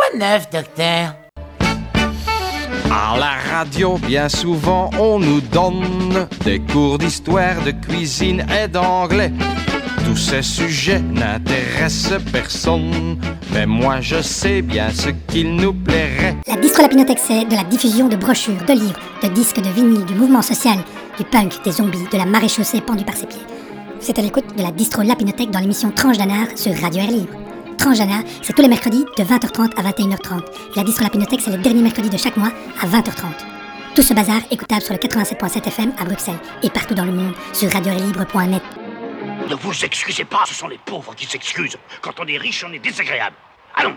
Quoi de neuf, docteur? À la radio, bien souvent, on nous donne des cours d'histoire, de cuisine et d'anglais. Tous ces sujets n'intéressent personne, mais moi je sais bien ce qu'il nous plairait. La Distro Lapinothèque, c'est de la diffusion de brochures, de livres, de disques, de vinyles, du mouvement social, du punk, des zombies, de la maréchaussée pendue par ses pieds. C'est à l'écoute de la Distro Lapinothèque dans l'émission Tranche d'Anard sur Radio Air Libre. Tranche d'Anard, c'est tous les mercredis de 20h30 à 21h30. Et la Distro Lapinothèque, c'est le dernier mercredi de chaque mois à 20h30. Tout ce bazar écoutable sur le 87.7 FM à Bruxelles et partout dans le monde sur radioairlibre.net. Ne vous excusez pas, ce sont les pauvres qui s'excusent. Quand on est riche, on est désagréable. Allons.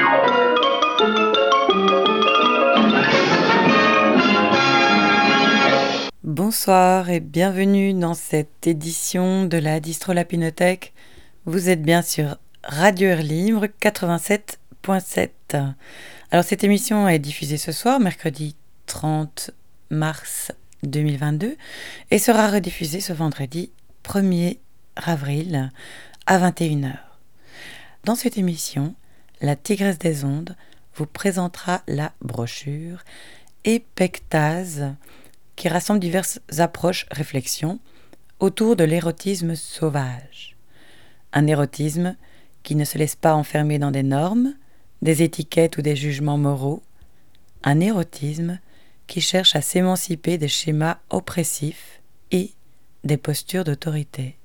Bonsoir et bienvenue dans cette édition de la Distro Lapinothèque. Vous êtes bien sur Radio Air Libre 87.7. Alors cette émission est diffusée ce soir, mercredi 30 mars 2022, et sera rediffusée ce vendredi 1er avril à 21h. Dans cette émission, la Tigresse des Ondes vous présentera la brochure Epectase qui rassemble diverses approches, réflexions autour de l'érotisme sauvage. Un érotisme qui ne se laisse pas enfermer dans des normes, des étiquettes ou des jugements moraux. Un érotisme qui cherche à s'émanciper des schémas oppressifs et des postures d'autorité.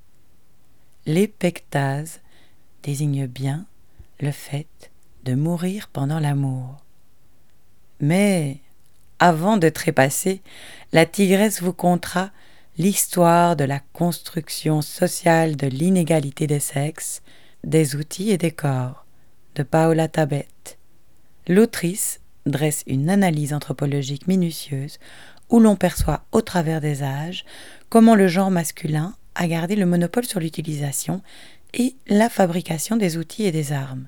L'épectase désigne bien le fait de mourir pendant l'amour. Mais avant de trépasser, la tigresse vous contera l'histoire de la construction sociale de l'inégalité des sexes, des outils et des corps, de Paola Tabet. L'autrice dresse une analyse anthropologique minutieuse où l'on perçoit au travers des âges comment le genre masculin a gardé le monopole sur l'utilisation et la fabrication des outils et des armes.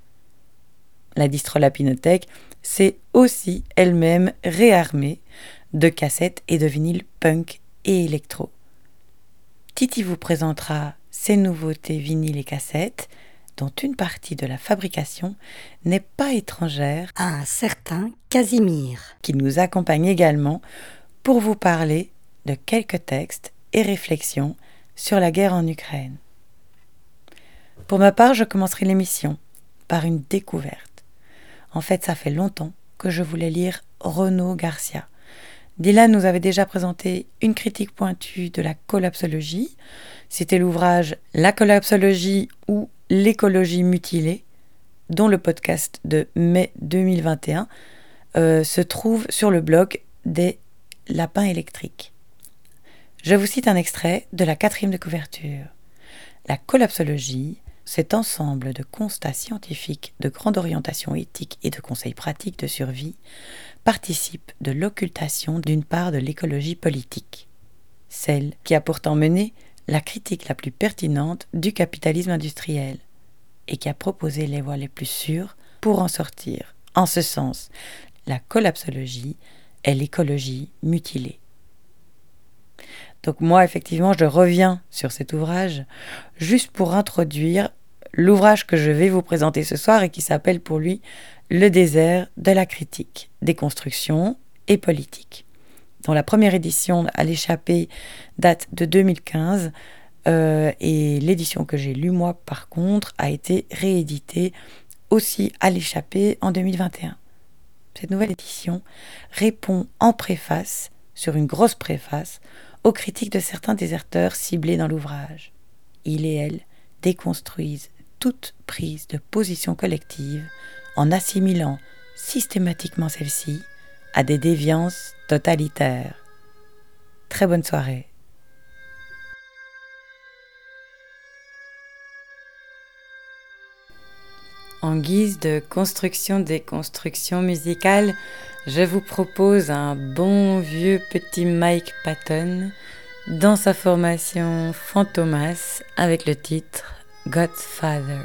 La Distro Lapinothèque s'est aussi elle-même réarmée de cassettes et de vinyles punk et électro. Titi vous présentera ses nouveautés vinyles et cassettes, dont une partie de la fabrication n'est pas étrangère à un certain Casimir, qui nous accompagne également pour vous parler de quelques textes et réflexions sur la guerre en Ukraine. Pour ma part, je commencerai l'émission par une découverte. En fait, ça fait longtemps que je voulais lire Renaud Garcia. Dylan nous avait déjà présenté une critique pointue de la collapsologie. C'était l'ouvrage La collapsologie ou l'écologie mutilée, dont le podcast de mai 2021 se trouve sur le blog des Lapins électriques. Je vous cite un extrait de la 4e de couverture. La collapsologie, cet ensemble de constats scientifiques, de grande orientation éthique et de conseils pratiques de survie, participe de l'occultation d'une part de l'écologie politique, celle qui a pourtant mené la critique la plus pertinente du capitalisme industriel et qui a proposé les voies les plus sûres pour en sortir. En ce sens, la collapsologie est l'écologie mutilée. Donc moi, effectivement, je reviens sur cet ouvrage juste pour introduire l'ouvrage que je vais vous présenter ce soir et qui s'appelle pour lui « Le désert de la critique, déconstruction et politique », dont la première édition à l'échappée date de 2015 et l'édition que j'ai lue moi par contre a été rééditée aussi à l'échappée en 2021. Cette nouvelle édition répond en préface, sur une grosse préface, aux critiques de certains déserteurs ciblés dans l'ouvrage. Il et elle déconstruisent toute prise de position collective en assimilant systématiquement celle-ci à des déviances totalitaires. Très bonne soirée. En guise de construction-déconstruction musicale, je vous propose un bon vieux petit Mike Patton dans sa formation Fantomas avec le titre Godfather.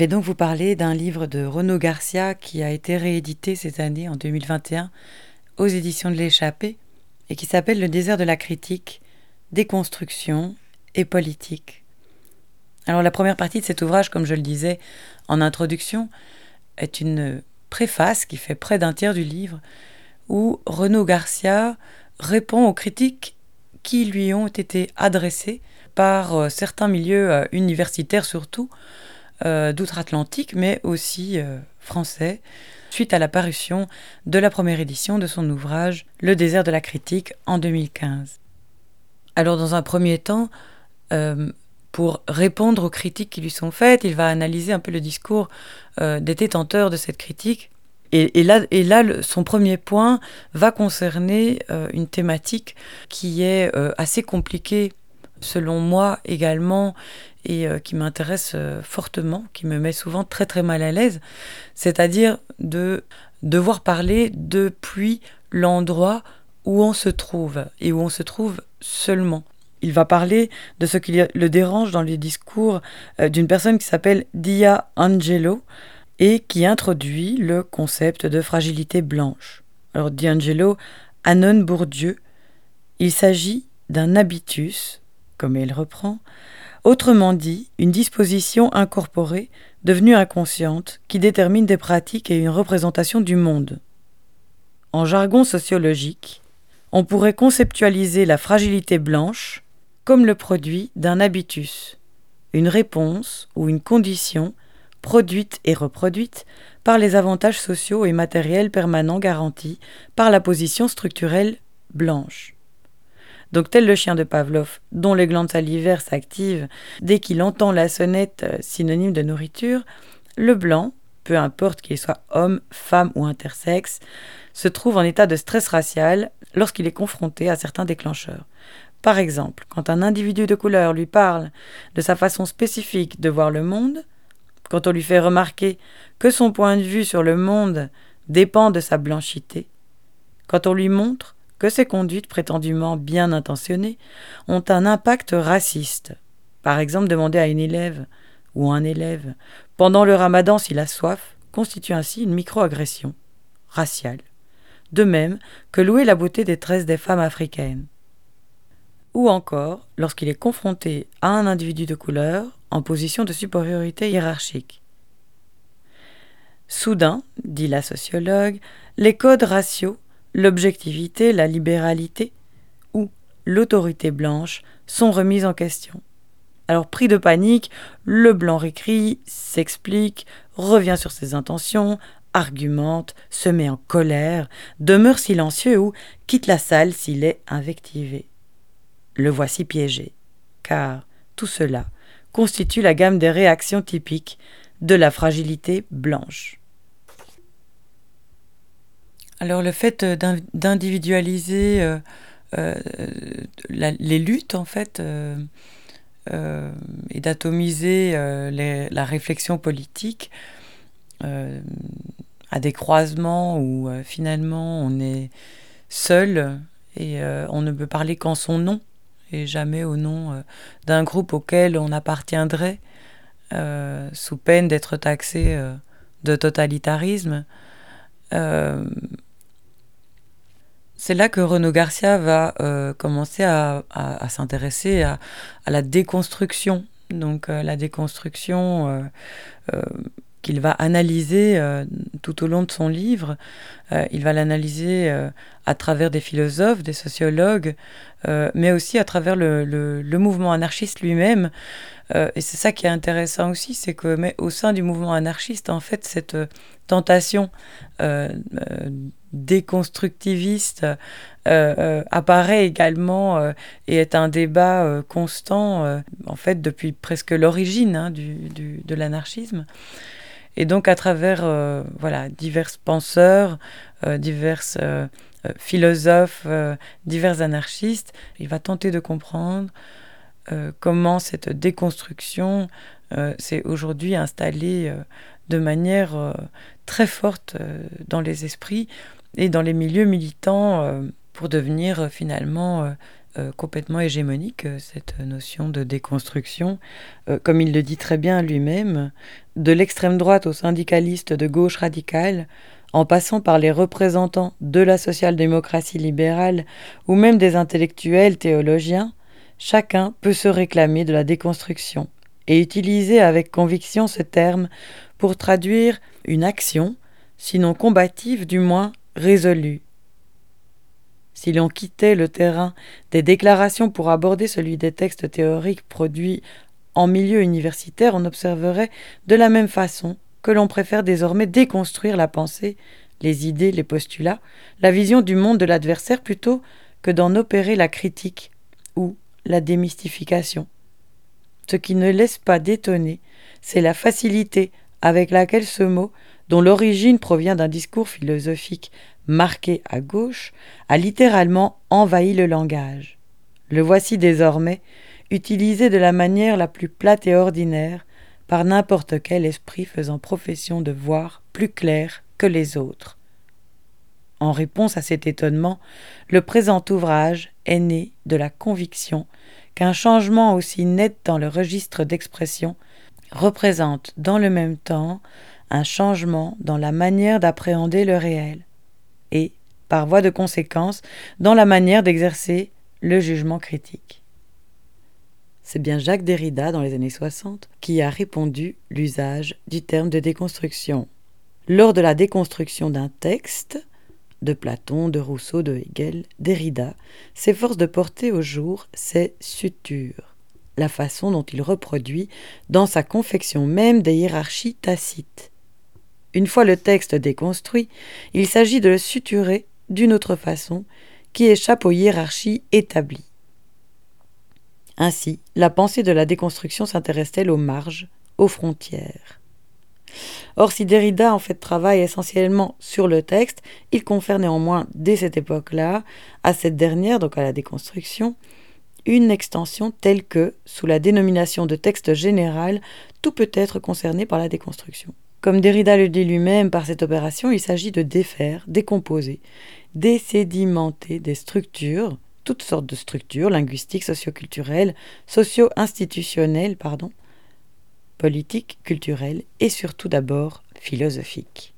vais donc vous parler d'un livre de Renaud Garcia qui a été réédité cette année, en 2021, aux éditions de l'Échappée, et qui s'appelle Le désert de la critique, déconstruction et politique. Alors la première partie de cet ouvrage, comme je le disais en introduction, est une préface qui fait près d'un tiers du livre, où Renaud Garcia répond aux critiques qui lui ont été adressées par certains milieux universitaires surtout, d'outre-Atlantique, mais aussi français, suite à la parution de la première édition de son ouvrage « Le désert de la critique » en 2015. Alors dans un premier temps, pour répondre aux critiques qui lui sont faites, il va analyser un peu le discours des détenteurs de cette critique. Et là, son premier point va concerner une thématique qui est assez compliquée, selon moi également, et qui m'intéresse fortement, qui me met souvent très très mal à l'aise, c'est-à-dire de devoir parler depuis l'endroit où on se trouve, et où on se trouve seulement. Il va parler de ce qui le dérange dans les discours d'une personne qui s'appelle Dia Angelo, et qui introduit le concept de fragilité blanche. Alors D'Angelo annonce Bourdieu, il s'agit d'un habitus, comme elle reprend, autrement dit, une disposition incorporée, devenue inconsciente, qui détermine des pratiques et une représentation du monde. En jargon sociologique, on pourrait conceptualiser la fragilité blanche comme le produit d'un habitus, une réponse ou une condition produite et reproduite par les avantages sociaux et matériels permanents garantis par la position structurelle blanche. Donc tel le chien de Pavlov, dont les glandes salivaires s'activent dès qu'il entend la sonnette synonyme de nourriture, le blanc, peu importe qu'il soit homme, femme ou intersexe, se trouve en état de stress racial lorsqu'il est confronté à certains déclencheurs. Par exemple, quand un individu de couleur lui parle de sa façon spécifique de voir le monde, quand on lui fait remarquer que son point de vue sur le monde dépend de sa blanchité, quand on lui montre que ses conduites prétendument bien intentionnées ont un impact raciste. Par exemple, demander à une élève ou un élève pendant le ramadan s'il a soif constitue ainsi une micro-agression raciale, de même que louer la beauté des tresses des femmes africaines. Ou encore, lorsqu'il est confronté à un individu de couleur en position de supériorité hiérarchique. Soudain, dit la sociologue, les codes raciaux, l'objectivité, la libéralité ou l'autorité blanche sont remis en question. Alors pris de panique, le blanc récrie, s'explique, revient sur ses intentions, argumente, se met en colère, demeure silencieux ou quitte la salle s'il est invectivé. Le voici piégé, car tout cela constitue la gamme des réactions typiques de la fragilité blanche. Alors le fait d'individualiser les luttes en fait et d'atomiser la réflexion politique à des croisements où finalement on est seul et on ne peut parler qu'en son nom et jamais au nom d'un groupe auquel on appartiendrait sous peine d'être taxé de totalitarisme. C'est là que Renaud Garcia va commencer à s'intéresser à la déconstruction. Donc la déconstruction qu'il va analyser tout au long de son livre. Il va l'analyser à travers des philosophes, des sociologues, mais aussi à travers le mouvement anarchiste lui-même. Et c'est ça qui est intéressant aussi, c'est que mais au sein du mouvement anarchiste, en fait, cette tentation déconstructiviste apparaît également et est un débat constant, en fait, depuis presque l'origine de l'anarchisme. Et donc, à travers divers penseurs, divers philosophes, divers anarchistes, il va tenter de comprendre comment cette déconstruction s'est aujourd'hui installée de manière très forte dans les esprits et dans les milieux militants pour devenir finalement complètement hégémonique, cette notion de déconstruction. Comme il le dit très bien lui-même, de l'extrême droite aux syndicalistes de gauche radicale, en passant par les représentants de la social-démocratie libérale ou même des intellectuels théologiens, chacun peut se réclamer de la déconstruction et utiliser avec conviction ce terme pour traduire une action, sinon combative, du moins résolue. Si l'on quittait le terrain des déclarations pour aborder celui des textes théoriques produits en milieu universitaire, on observerait de la même façon que l'on préfère désormais déconstruire la pensée, les idées, les postulats, la vision du monde de l'adversaire plutôt que d'en opérer la critique ou la démystification. Ce qui ne laisse pas d'étonner, c'est la facilité avec laquelle ce mot, dont l'origine provient d'un discours philosophique marqué à gauche, a littéralement envahi le langage. Le voici désormais utilisé de la manière la plus plate et ordinaire par n'importe quel esprit faisant profession de voir plus clair que les autres. En réponse à cet étonnement, le présent ouvrage est né de la conviction qu'un changement aussi net dans le registre d'expression représente dans le même temps un changement dans la manière d'appréhender le réel et, par voie de conséquence, dans la manière d'exercer le jugement critique. C'est bien Jacques Derrida, dans les années 60, qui a répandu l'usage du terme de déconstruction. Lors de la déconstruction d'un texte, de Platon, de Rousseau, de Hegel, Derrida s'efforce de porter au jour ses sutures, la façon dont il reproduit dans sa confection même des hiérarchies tacites. Une fois le texte déconstruit, il s'agit de le suturer d'une autre façon qui échappe aux hiérarchies établies. Ainsi, la pensée de la déconstruction s'intéresse-t-elle aux marges, aux frontières. Or, si Derrida en fait travaille essentiellement sur le texte, il confère néanmoins, dès cette époque-là, à cette dernière, donc à la déconstruction, une extension telle que, sous la dénomination de texte général, tout peut être concerné par la déconstruction. Comme Derrida le dit lui-même, par cette opération, il s'agit de défaire, décomposer, désédimenter des structures, toutes sortes de structures, linguistiques, socioculturelles, socio-institutionnelles, politiques, culturelles et surtout d'abord philosophiques.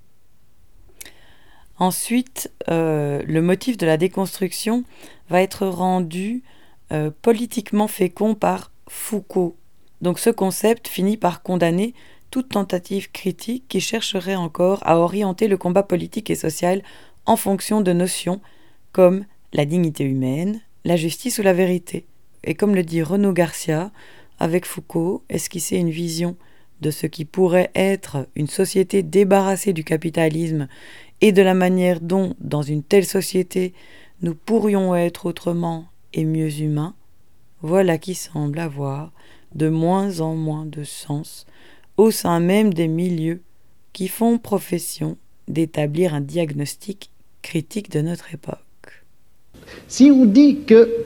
Ensuite, le motif de la déconstruction va être rendu politiquement fécond par Foucault. Donc ce concept finit par condamner toute tentative critique qui chercherait encore à orienter le combat politique et social en fonction de notions comme la dignité humaine, la justice ou la vérité. Et comme le dit Renaud Garcia, avec Foucault, esquisser une vision de ce qui pourrait être une société débarrassée du capitalisme et de la manière dont, dans une telle société, nous pourrions être autrement et mieux humains, voilà qui semble avoir de moins en moins de sens au sein même des milieux qui font profession d'établir un diagnostic critique de notre époque. Si on dit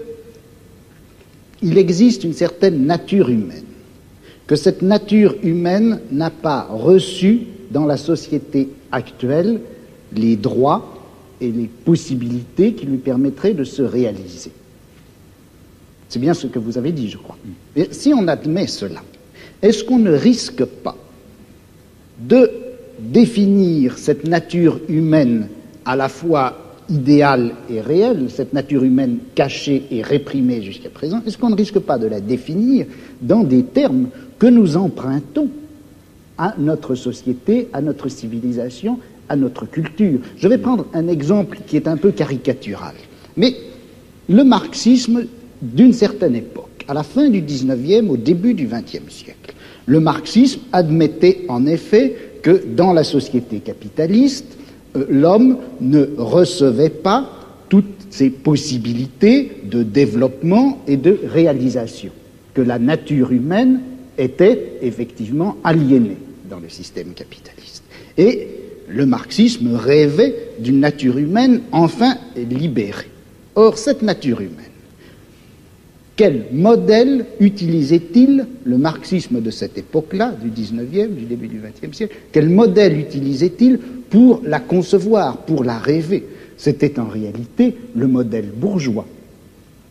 qu'il existe une certaine nature humaine, que cette nature humaine n'a pas reçu dans la société actuelle les droits et les possibilités qui lui permettraient de se réaliser. C'est bien ce que vous avez dit, je crois. Mais si on admet cela, est-ce qu'on ne risque pas de définir cette nature humaine à la fois idéale et réelle, cette nature humaine cachée et réprimée jusqu'à présent, est-ce qu'on ne risque pas de la définir dans des termes que nous empruntons à notre société, à notre civilisation, à notre culture? Je vais prendre un exemple qui est un peu caricatural, mais le marxisme d'une certaine époque, à la fin du XIXe, au début du XXe siècle, le marxisme admettait en effet que dans la société capitaliste, l'homme ne recevait pas toutes ses possibilités de développement et de réalisation, que la nature humaine était effectivement aliénée dans le système capitaliste. Et le marxisme rêvait d'une nature humaine enfin libérée. Or, cette nature humaine, quel modèle utilisait-il le marxisme de cette époque-là, du XIXe, du début du XXe siècle, quel modèle utilisait-il pour la concevoir, pour la rêver? C'était en réalité le modèle bourgeois.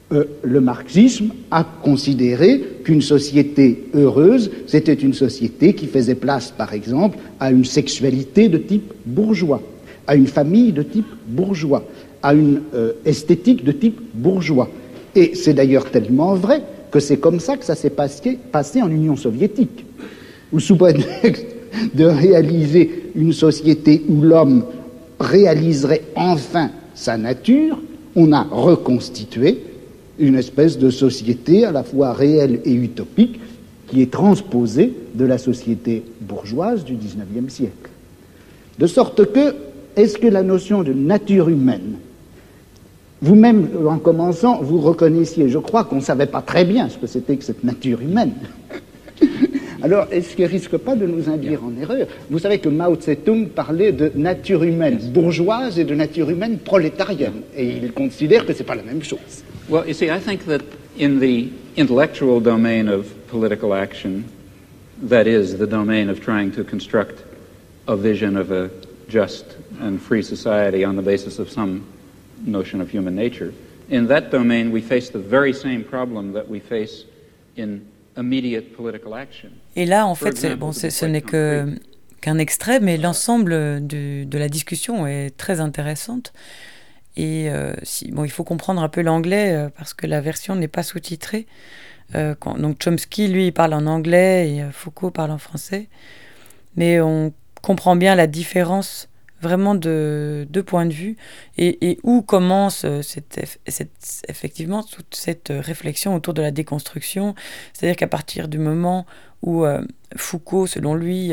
Le marxisme a considéré qu'une société heureuse, c'était une société qui faisait place, par exemple, à une sexualité de type bourgeois, à une famille de type bourgeois, à une esthétique de type bourgeois. Et c'est d'ailleurs tellement vrai que c'est comme ça que ça s'est passé en Union soviétique, où sous prétexte de réaliser une société où l'homme réaliserait enfin sa nature, on a reconstitué une espèce de société à la fois réelle et utopique qui est transposée de la société bourgeoise du XIXe siècle. De sorte que, est-ce que la notion de nature humaine, vous-même, en commençant, vous reconnaissiez, je crois qu'on ne savait pas très bien ce que c'était que cette nature humaine. Alors, est-ce qu'elle ne risque pas de nous induire en erreur? Vous savez que Mao Tse-tung parlait de nature humaine bourgeoise et de nature humaine prolétarienne, et il considère que ce n'est pas la même chose. Well, you see, I think that in the intellectual domain of political action, that is, the domain of trying to construct a vision of a just and free society on the basis of some notion of human nature, in that domain we face the very same problem that we face in immediate political action. Et là, en fait, ce n'est qu'un extrait, mais l'ensemble de la discussion est très intéressante. Et il faut comprendre un peu l'anglais parce que la version n'est pas sous-titrée. Donc Chomsky, lui, il parle en anglais et Foucault parle en français. Mais on comprend bien la différence vraiment de deux points de vue et où commence effectivement toute cette réflexion autour de la déconstruction. C'est-à-dire qu'à partir du moment où Foucault, selon lui,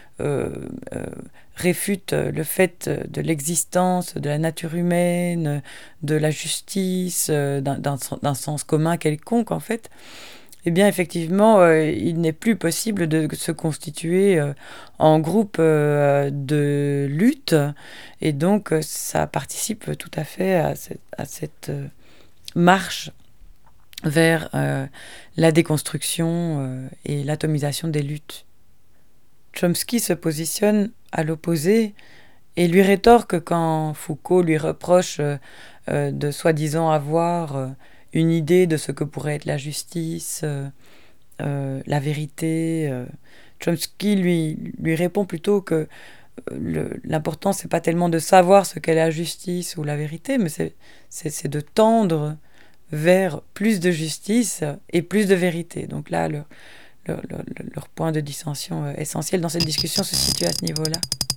réfute le fait de l'existence de la nature humaine, de la justice, d'un sens commun quelconque, en fait, eh bien, effectivement, il n'est plus possible de se constituer en groupe de lutte. Et donc, ça participe tout à fait à cette marche vers la déconstruction et l'atomisation des luttes. Chomsky se positionne à l'opposé et lui rétorque quand Foucault lui reproche de soi-disant avoir une idée de ce que pourrait être la justice, la vérité. Chomsky lui répond plutôt que l'important, c'est pas tellement de savoir ce qu'est la justice ou la vérité, mais c'est de tendre vers plus de justice et plus de vérité. Donc là, leur point de dissension essentiel dans cette discussion se situe à ce niveau-là.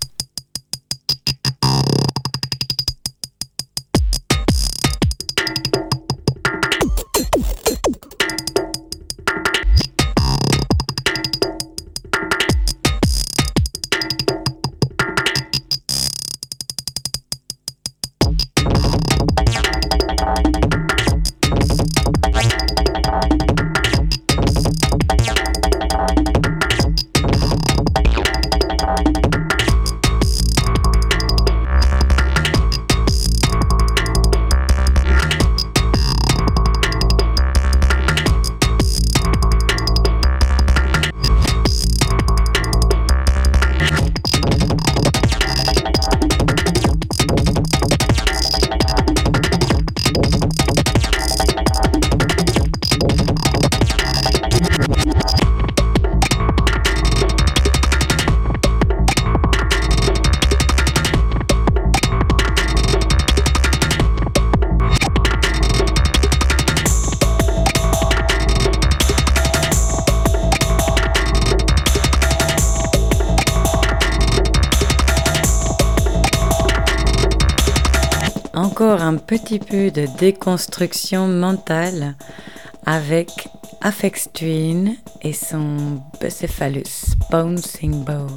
Encore un petit peu de déconstruction mentale avec Aphex Twin et son Bucephalus Bouncing Ball.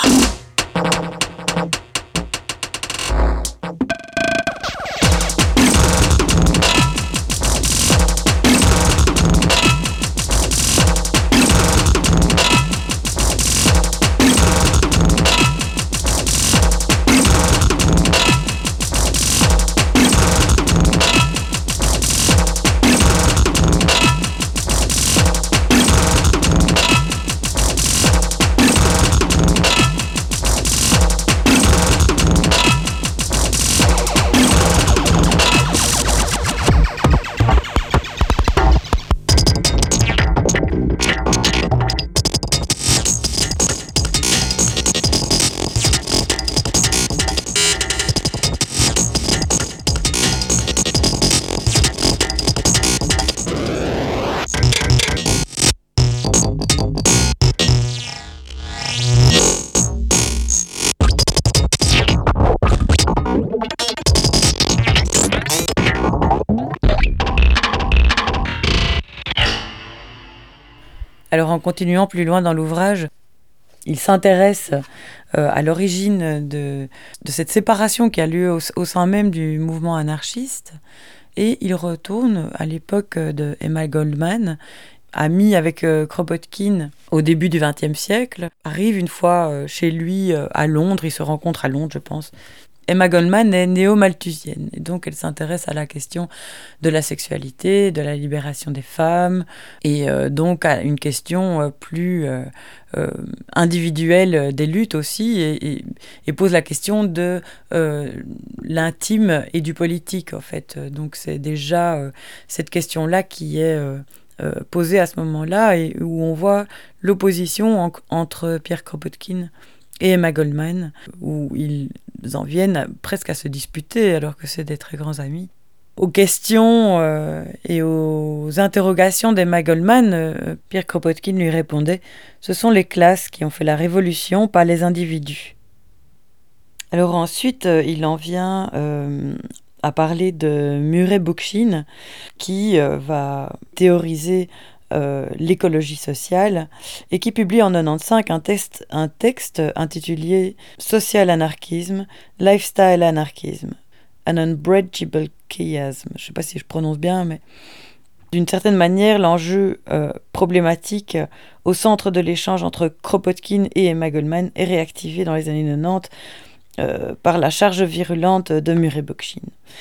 Alors en continuant plus loin dans l'ouvrage, il s'intéresse à l'origine de cette séparation qui a lieu au sein même du mouvement anarchiste, et il retourne à l'époque de Emma Goldman, ami avec Kropotkin au début du XXe siècle, arrive une fois chez lui à Londres, ils se rencontrent à Londres je pense. Emma Goldman est néo-malthusienne, et donc elle s'intéresse à la question de la sexualité, de la libération des femmes, et donc à une question plus individuelle des luttes aussi, et pose la question de l'intime et du politique en fait. Donc c'est déjà cette question-là qui est posée à ce moment-là, et où on voit l'opposition entre Pierre Kropotkin et Emma Goldman, où ils en viennent presque à se disputer alors que c'est des très grands amis. Aux questions et aux interrogations d'Emma Goldman, Pierre Kropotkin lui répondait « Ce sont les classes qui ont fait la révolution, pas les individus ». Alors ensuite, il en vient à parler de Murray Bookchin, qui va théoriser l'écologie sociale, et qui publie en 1995 un texte intitulé Social Anarchism, Lifestyle Anarchism, An Unbridgeable Chiasm. Je ne sais pas si je prononce bien, mais d'une certaine manière, l'enjeu problématique au centre de l'échange entre Kropotkin et Emma Goldman est réactivé dans les années 90 par la charge virulente de Murray Bookchin.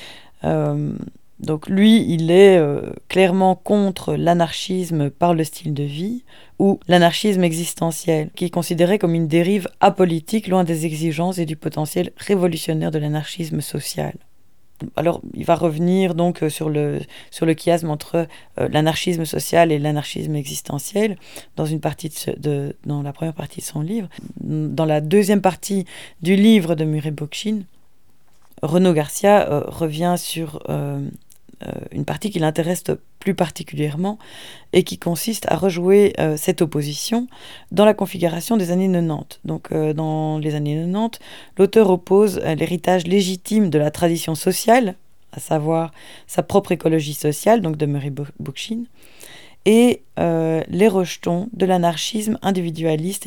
Donc lui, il est clairement contre l'anarchisme par le style de vie, ou l'anarchisme existentiel, qui est considéré comme une dérive apolitique loin des exigences et du potentiel révolutionnaire de l'anarchisme social. Alors, il va revenir donc sur le chiasme entre l'anarchisme social et l'anarchisme existentiel dans dans la première partie de son livre. Dans la deuxième partie du livre de Murray Bookchin, Renaud Garcia revient sur une partie qui l'intéresse plus particulièrement et qui consiste à rejouer cette opposition dans la configuration des années 90. Donc dans les années 90, l'auteur oppose l'héritage légitime de la tradition sociale, à savoir sa propre écologie sociale, donc de Murray Bookchin, et les rejetons de l'anarchisme individualiste et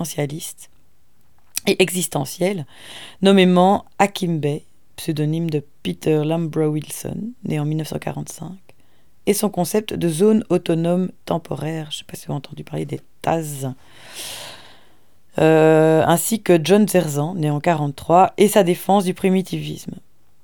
existentiel, nommément Akimbe, pseudonyme de Peter Lambro Wilson, né en 1945, et son concept de zone autonome temporaire, je ne sais pas si vous avez entendu parler des TAZ, ainsi que John Zerzan, né en 1943, et sa défense du primitivisme.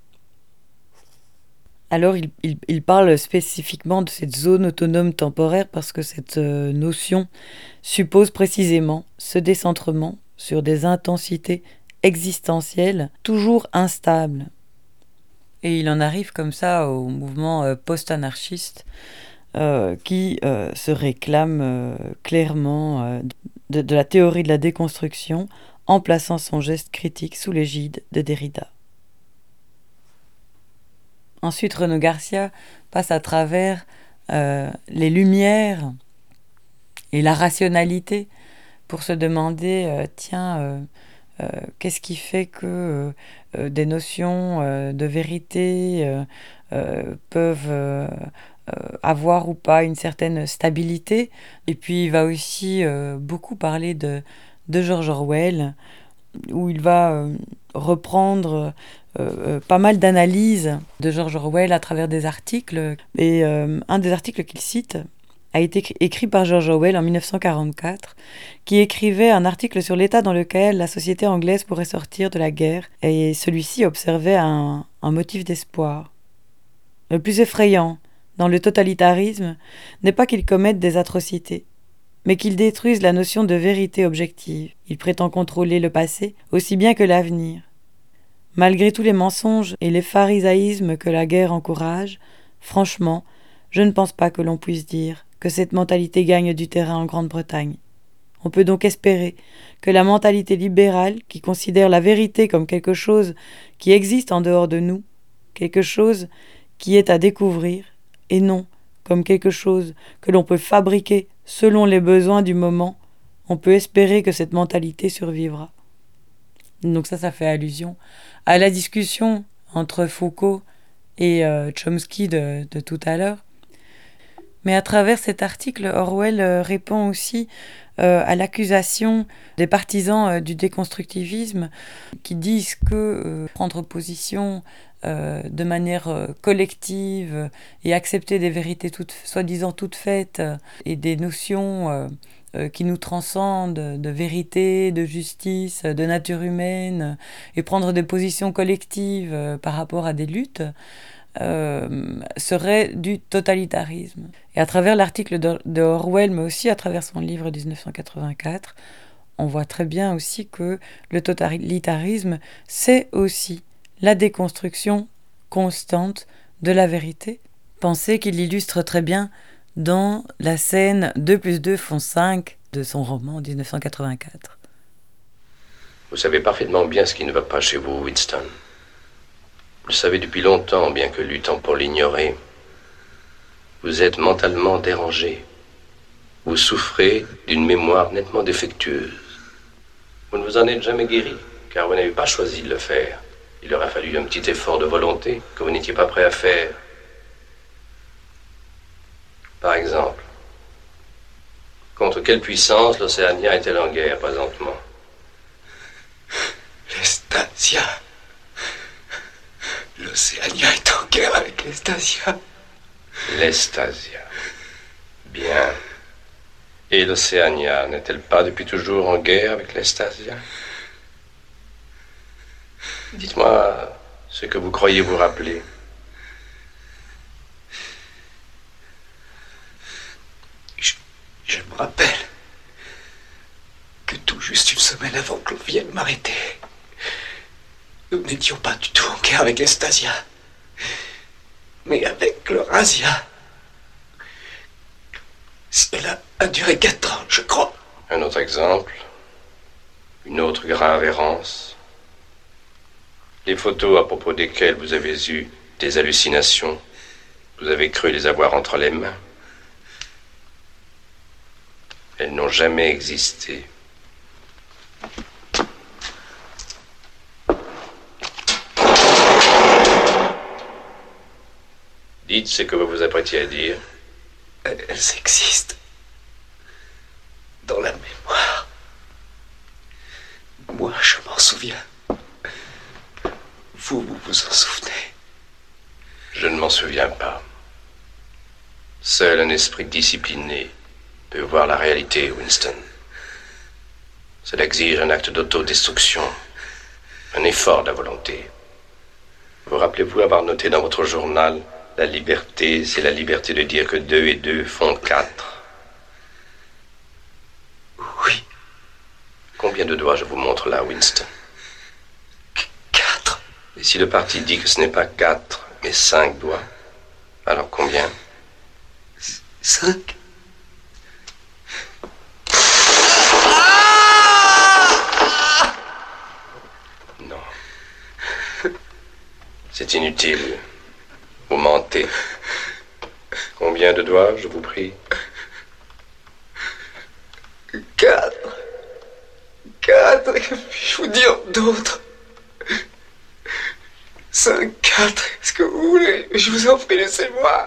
Alors il parle spécifiquement de cette zone autonome temporaire parce que cette notion suppose précisément ce décentrement sur des intensités existentielles toujours instables. Et il en arrive comme ça au mouvement post-anarchiste qui se réclame clairement de la théorie de la déconstruction en plaçant son geste critique sous l'égide de Derrida. Ensuite, Renaud Garcia passe à travers les lumières et la rationalité pour se demander, qu'est-ce qui fait que des notions de vérité peuvent avoir ou pas une certaine stabilité. Et puis il va aussi beaucoup parler de George Orwell, où il va reprendre pas mal d'analyses de George Orwell à travers des articles. Et un des articles qu'il cite a été écrit par George Orwell en 1944, qui écrivait un article sur l'état dans lequel la société anglaise pourrait sortir de la guerre, et celui-ci observait un motif d'espoir. Le plus effrayant dans le totalitarisme n'est pas qu'il commette des atrocités, mais qu'il détruise la notion de vérité objective. Il prétend contrôler le passé aussi bien que l'avenir. Malgré tous les mensonges et les pharisaïsmes que la guerre encourage, franchement, je ne pense pas que l'on puisse dire que cette mentalité gagne du terrain en Grande-Bretagne. On peut donc espérer que la mentalité libérale, qui considère la vérité comme quelque chose qui existe en dehors de nous, quelque chose qui est à découvrir, et non comme quelque chose que l'on peut fabriquer selon les besoins du moment, on peut espérer que cette mentalité survivra. Donc ça fait allusion à la discussion entre Foucault et Chomsky de tout à l'heure. Mais à travers cet article, Orwell répond aussi à l'accusation des partisans du déconstructivisme qui disent que prendre position de manière collective et accepter des vérités soi-disant toutes faites et des notions qui nous transcendent de vérité, de justice, de nature humaine, et prendre des positions collectives par rapport à des luttes, serait du totalitarisme. Et à travers l'article de Orwell, mais aussi à travers son livre 1984, on voit très bien aussi que le totalitarisme, c'est aussi la déconstruction constante de la vérité. Pensez qu'il illustre très bien dans la scène 2 + 2 font 5 de son roman 1984. Vous savez parfaitement bien ce qui ne va pas chez vous, Winston. Vous le savez depuis longtemps, bien que luttant pour l'ignorer. Vous êtes mentalement dérangé. Vous souffrez d'une mémoire nettement défectueuse. Vous ne vous en êtes jamais guéri, car vous n'avez pas choisi de le faire. Il aurait fallu un petit effort de volonté que vous n'étiez pas prêt à faire. Par exemple, contre quelle puissance l'Océania est-elle en guerre présentement? L'Estasia. L'Océania est en guerre avec l'Estasia. L'Estasia. Bien. Et l'Océania n'est-elle pas depuis toujours en guerre avec l'Estasia? Dites-moi ce que vous croyez vous rappeler. Je me rappelle que tout juste une semaine avant que l'on vienne m'arrêter, nous n'étions pas du tout en guerre avec l'Estasia, mais avec l'Eurasia. Cela a duré 4 ans, je crois. Un autre exemple, une autre grave errance. Les photos à propos desquelles vous avez eu des hallucinations, vous avez cru les avoir entre les mains. Elles n'ont jamais existé. Dites ce que vous vous apprêtiez à dire. Elles existent. Dans la mémoire. Moi, je m'en souviens. Vous vous en souvenez? Je ne m'en souviens pas. Seul un esprit discipliné peut voir la réalité, Winston. Cela exige un acte d'autodestruction, un effort de la volonté. Vous rappelez-vous avoir noté dans votre journal « La liberté, c'est la liberté de dire que 2 et 2 font 4 ». Oui. Combien de doigts je vous montre là, Winston? 4. Et si le parti dit que ce n'est pas 4, mais 5 doigts, alors combien? 5. Non. C'est inutile. Vous mentez. Combien de doigts, je vous prie? 4. 4. Que puis-je vous dire d'autre? 5, 4. Est-ce que vous voulez? Je vous en prie, laissez-moi.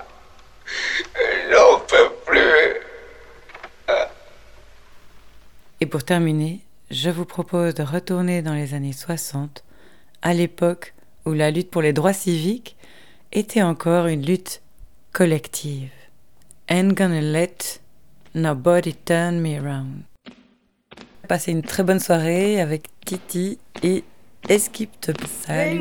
J'en peux plus. Et pour terminer, je vous propose de retourner dans les années 60, à l'époque où la lutte pour les droits civiques était encore une lutte collective. Ain't gonna let nobody turn me around. Passez une très bonne soirée avec Titi et Esquipte. Salut.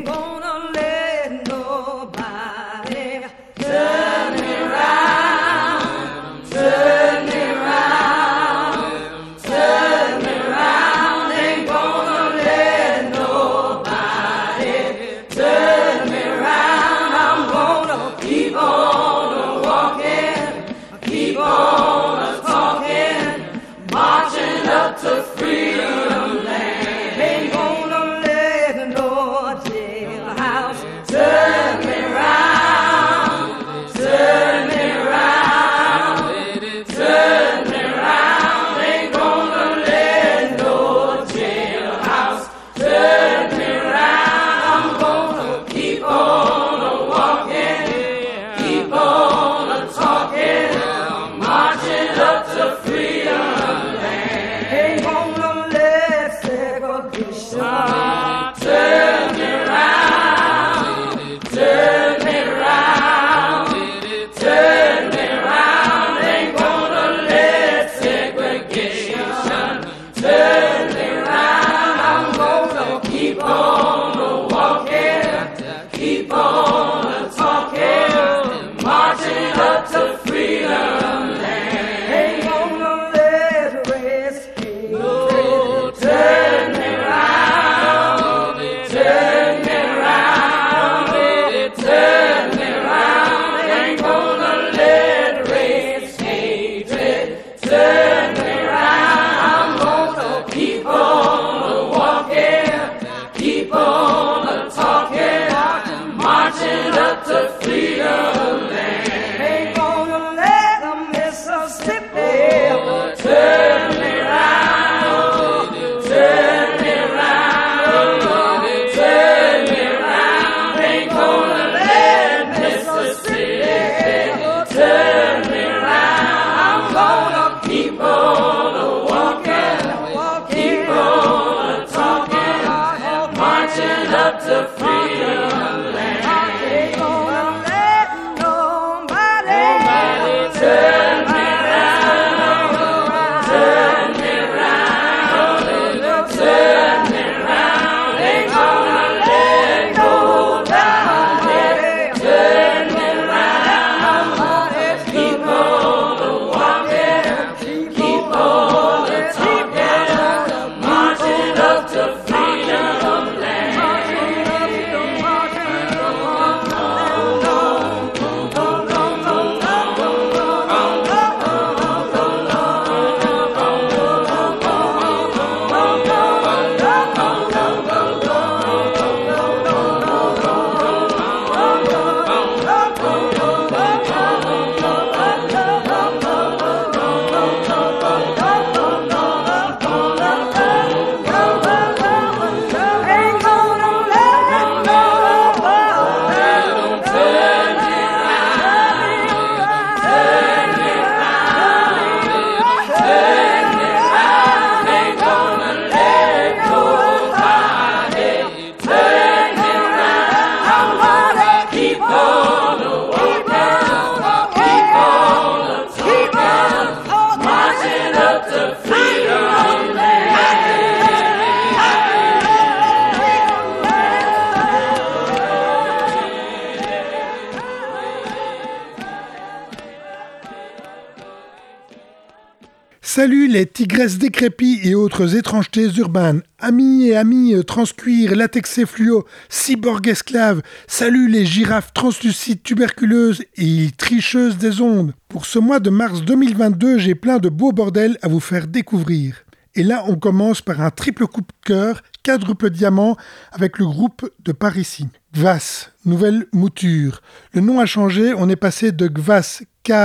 Salut les tigresses décrépies et autres étrangetés urbaines, amis et amies transcuir, latexés fluo, cyborg esclaves, salut les girafes translucides tuberculeuses et tricheuses des ondes. Pour ce mois de mars 2022, j'ai plein de beaux bordels à vous faire découvrir. Et là, on commence par un triple coup de cœur, quadruple diamant, avec le groupe de par ici. Gvass, nouvelle mouture. Le nom a changé, on est passé de Gvass,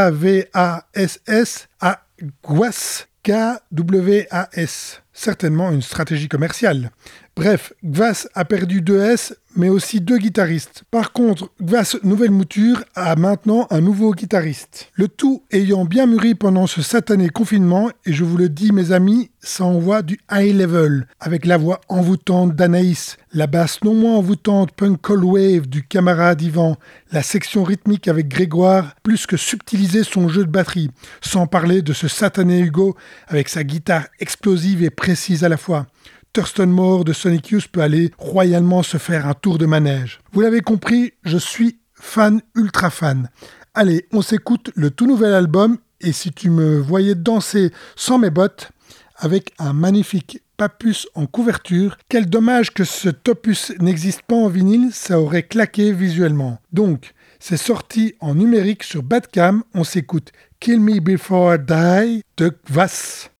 K-V-A-S-S, à Gwass, K-W-A-S. Certainement une stratégie commerciale. Bref, Gvass a perdu 2 S, mais aussi 2 guitaristes. Par contre, Gvas Nouvelle Mouture a maintenant un nouveau guitariste. Le tout ayant bien mûri pendant ce satané confinement, et je vous le dis mes amis, ça envoie du high level, avec la voix envoûtante d'Anaïs, la basse non moins envoûtante punk cold wave du camarade Yvan, la section rythmique avec Grégoire, plus que subtiliser son jeu de batterie, sans parler de ce satané Hugo avec sa guitare explosive et précise à la fois. Thurston Moore de Sonic Youth peut aller royalement se faire un tour de manège. Vous l'avez compris, je suis fan, ultra fan. Allez, on s'écoute le tout nouvel album, et si tu me voyais danser sans mes bottes, avec un magnifique Papus en couverture, quel dommage que cet opus n'existe pas en vinyle, ça aurait claqué visuellement. Donc, c'est sorti en numérique sur Badcam, on s'écoute Kill Me Before I Die de Gvas.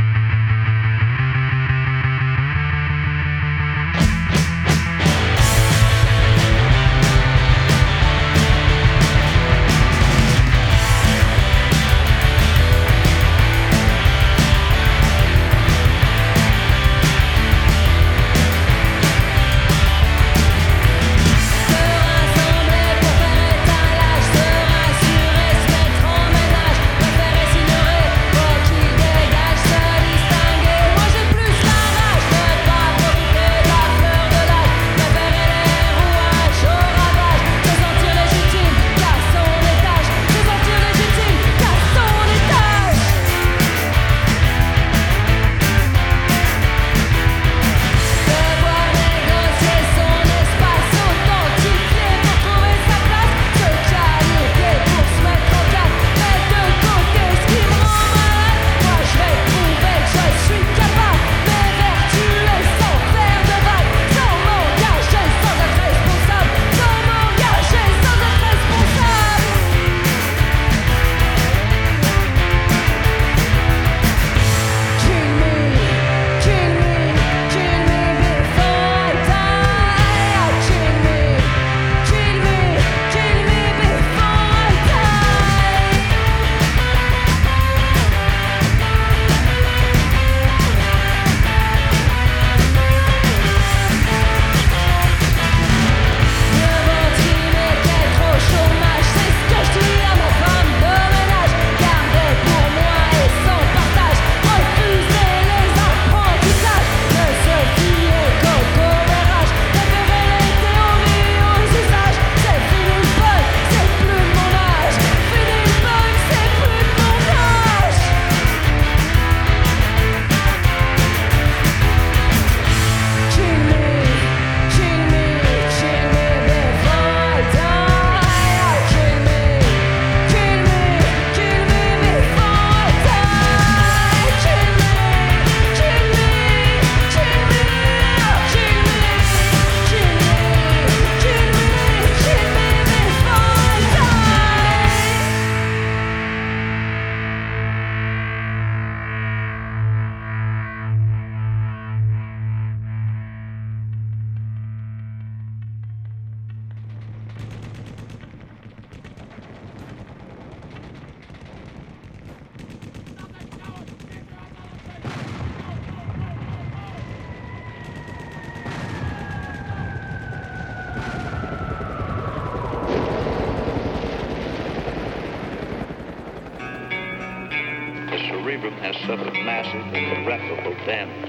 cerebrum has suffered massive and irreparable damage.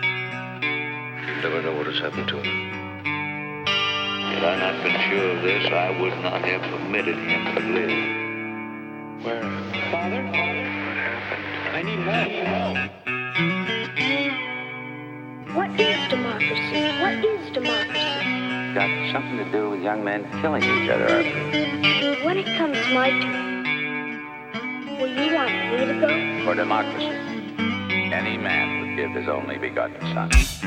You never know what has happened to him. Had I not been sure of this, I would not have permitted him to live. Where? Father? What happened? I need help. What is democracy? What is democracy? Got something to do with young men killing each other, Arthur. When it comes my turn, will you want me to go? For democracy, any man would give his only begotten son.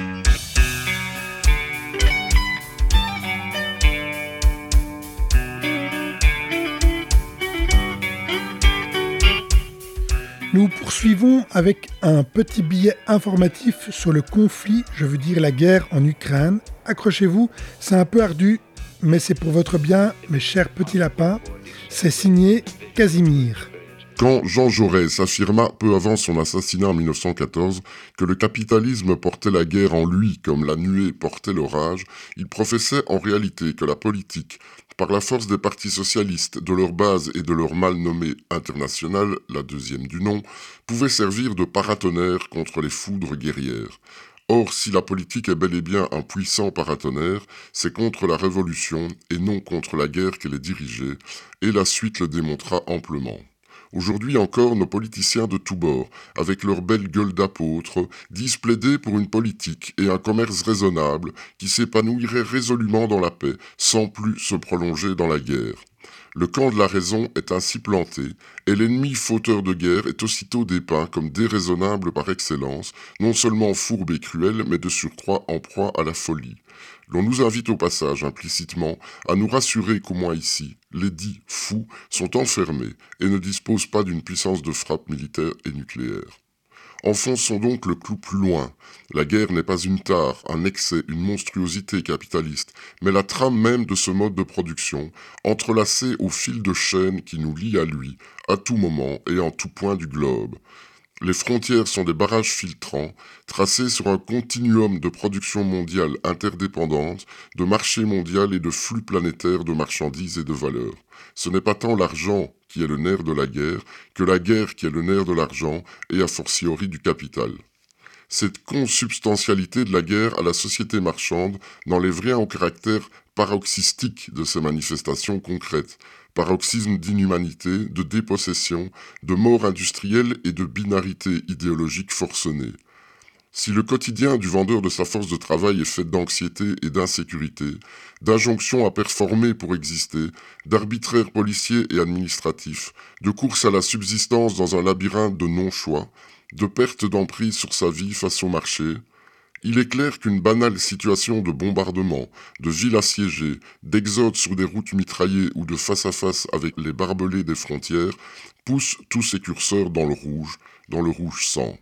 Nous poursuivons avec un petit billet informatif sur le conflit, je veux dire la guerre en Ukraine. Accrochez-vous, c'est un peu ardu, mais c'est pour votre bien, mes chers petits lapins. C'est signé Casimir. Quand Jean Jaurès affirma peu avant son assassinat en 1914 que le capitalisme portait la guerre en lui comme la nuée portait l'orage, il professait en réalité que la politique, par la force des partis socialistes, de leur base et de leur mal nommée internationale, la deuxième du nom, pouvait servir de paratonnerre contre les foudres guerrières. Or, si la politique est bel et bien un puissant paratonnerre, c'est contre la révolution et non contre la guerre qu'elle est dirigée, et la suite le démontra amplement. Aujourd'hui encore, nos politiciens de tous bords, avec leur belle gueule d'apôtres, disent plaider pour une politique et un commerce raisonnable qui s'épanouirait résolument dans la paix, sans plus se prolonger dans la guerre. Le camp de la raison est ainsi planté, et l'ennemi fauteur de guerre est aussitôt dépeint comme déraisonnable par excellence, non seulement fourbe et cruel, mais de surcroît en proie à la folie. L'on nous invite au passage, implicitement, à nous rassurer qu'au moins ici, les dits fous sont enfermés et ne disposent pas d'une puissance de frappe militaire et nucléaire. Enfonçons donc le clou plus loin. La guerre n'est pas une tare, un excès, une monstruosité capitaliste, mais la trame même de ce mode de production, entrelacée au fil de chaîne qui nous lie à lui, à tout moment et en tout point du globe. Les frontières sont des barrages filtrants, tracés sur un continuum de production mondiale interdépendante, de marché mondial et de flux planétaires de marchandises et de valeurs. Ce n'est pas tant l'argent qui est le nerf de la guerre, que la guerre qui est le nerf de l'argent et a fortiori du capital. Cette consubstantialité de la guerre à la société marchande n'enlève au caractère paroxystique de ces manifestations concrètes, paroxysme d'inhumanité, de dépossession, de mort industrielle et de binarité idéologique forcenée. Si le quotidien du vendeur de sa force de travail est fait d'anxiété et d'insécurité, d'injonctions à performer pour exister, d'arbitraires policiers et administratifs, de course à la subsistance dans un labyrinthe de non-choix, de perte d'emprise sur sa vie face au marché, il est clair qu'une banale situation de bombardement, de villes assiégées, d'exode sur des routes mitraillées ou de face-à-face avec les barbelés des frontières pousse tous ces curseurs dans le rouge sang.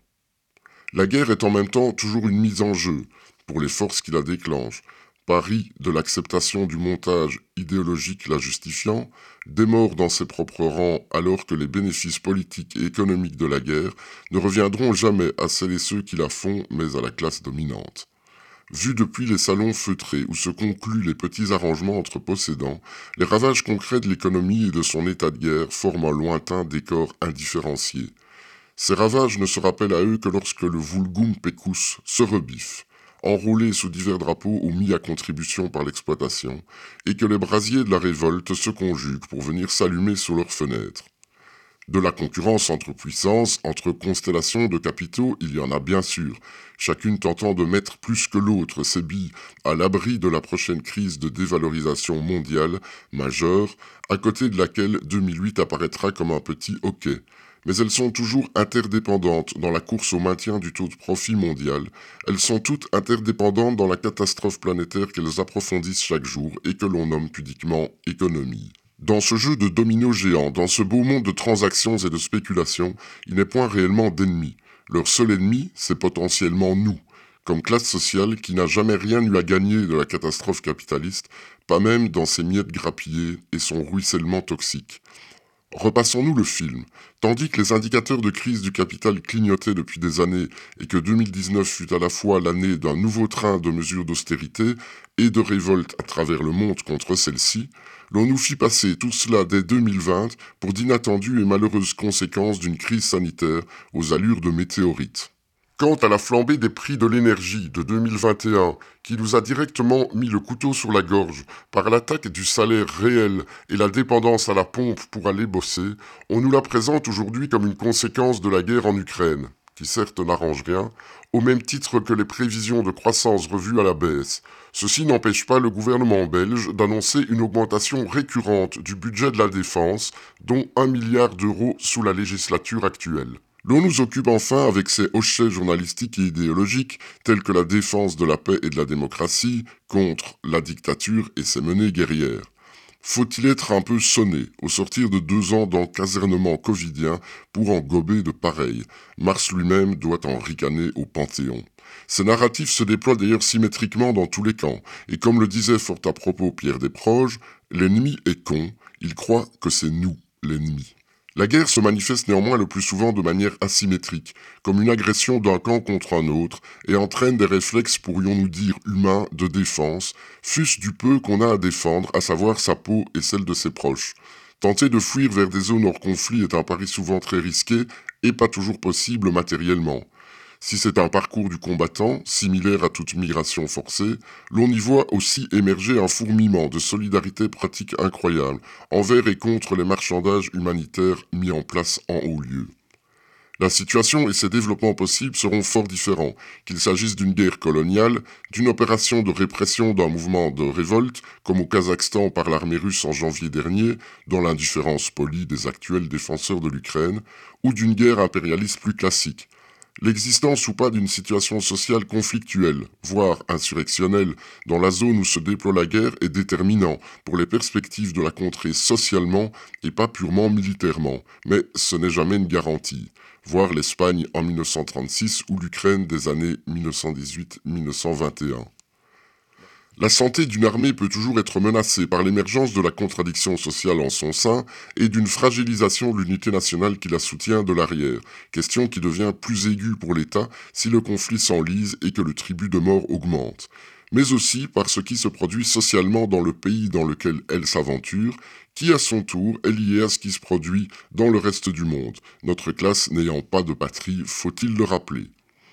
La guerre est en même temps toujours une mise en jeu pour les forces qui la déclenchent, pari de l'acceptation du montage idéologique la justifiant, des morts dans ses propres rangs alors que les bénéfices politiques et économiques de la guerre ne reviendront jamais à celles et ceux qui la font, mais à la classe dominante. Vus depuis les salons feutrés où se concluent les petits arrangements entre possédants, les ravages concrets de l'économie et de son état de guerre forment un lointain décor indifférencié. Ces ravages ne se rappellent à eux que lorsque le vulgum pecus se rebiffe, enrôlé sous divers drapeaux ou mis à contribution par l'exploitation, et que les brasiers de la révolte se conjuguent pour venir s'allumer sous leurs fenêtres. De la concurrence entre puissances, entre constellations de capitaux, il y en a bien sûr, chacune tentant de mettre plus que l'autre ses billes à l'abri de la prochaine crise de dévalorisation mondiale majeure, à côté de laquelle 2008 apparaîtra comme un petit hockey. Mais elles sont toujours interdépendantes dans la course au maintien du taux de profit mondial. Elles sont toutes interdépendantes dans la catastrophe planétaire qu'elles approfondissent chaque jour et que l'on nomme pudiquement économie. Dans ce jeu de dominos géants, dans ce beau monde de transactions et de spéculations, il n'est point réellement d'ennemis. Leur seul ennemi, c'est potentiellement nous, comme classe sociale qui n'a jamais rien eu à gagner de la catastrophe capitaliste, pas même dans ses miettes grappillées et son ruissellement toxique. Repassons-nous le film. Tandis que les indicateurs de crise du capital clignotaient depuis des années et que 2019 fut à la fois l'année d'un nouveau train de mesures d'austérité et de révolte à travers le monde contre celle-ci, l'on nous fit passer tout cela dès 2020 pour d'inattendues et malheureuses conséquences d'une crise sanitaire aux allures de météorite. Quant à la flambée des prix de l'énergie de 2021, qui nous a directement mis le couteau sur la gorge par l'attaque du salaire réel et la dépendance à la pompe pour aller bosser, on nous la présente aujourd'hui comme une conséquence de la guerre en Ukraine, qui certes n'arrange rien, au même titre que les prévisions de croissance revues à la baisse. Ceci n'empêche pas le gouvernement belge d'annoncer une augmentation récurrente du budget de la défense, dont 1 milliard d'euros sous la législature actuelle. L'on nous occupe enfin avec ces hochets journalistiques et idéologiques tels que la défense de la paix et de la démocratie contre la dictature et ses menées guerrières. Faut-il être un peu sonné au sortir de 2 ans d'encasernement covidien pour en gober de pareil? Mars lui-même doit en ricaner au Panthéon. Ces narratifs se déploient d'ailleurs symétriquement dans tous les camps, et comme le disait fort à propos Pierre Desproges, l'ennemi est con, il croit que c'est nous, l'ennemi. La guerre se manifeste néanmoins le plus souvent de manière asymétrique, comme une agression d'un camp contre un autre, et entraîne des réflexes, pourrions-nous dire, humains de défense, fût-ce du peu qu'on a à défendre, à savoir sa peau et celle de ses proches. Tenter de fuir vers des zones hors conflit est un pari souvent très risqué et pas toujours possible matériellement. Si c'est un parcours du combattant, similaire à toute migration forcée, l'on y voit aussi émerger un fourmillement de solidarité pratique incroyable, envers et contre les marchandages humanitaires mis en place en haut lieu. La situation et ses développements possibles seront fort différents, qu'il s'agisse d'une guerre coloniale, d'une opération de répression d'un mouvement de révolte, comme au Kazakhstan par l'armée russe en janvier dernier, dans l'indifférence polie des actuels défenseurs de l'Ukraine, ou d'une guerre impérialiste plus classique. L'existence ou pas d'une situation sociale conflictuelle, voire insurrectionnelle, dans la zone où se déploie la guerre est déterminant pour les perspectives de la contrer socialement et pas purement militairement, mais ce n'est jamais une garantie. Voir l'Espagne en 1936 ou l'Ukraine des années 1918-1921. La santé d'une armée peut toujours être menacée par l'émergence de la contradiction sociale en son sein et d'une fragilisation de l'unité nationale qui la soutient de l'arrière, question qui devient plus aiguë pour l'État si le conflit s'enlise et que le tribut de mort augmente, mais aussi par ce qui se produit socialement dans le pays dans lequel elle s'aventure, qui à son tour est lié à ce qui se produit dans le reste du monde, notre classe n'ayant pas de patrie, faut-il le rappeler.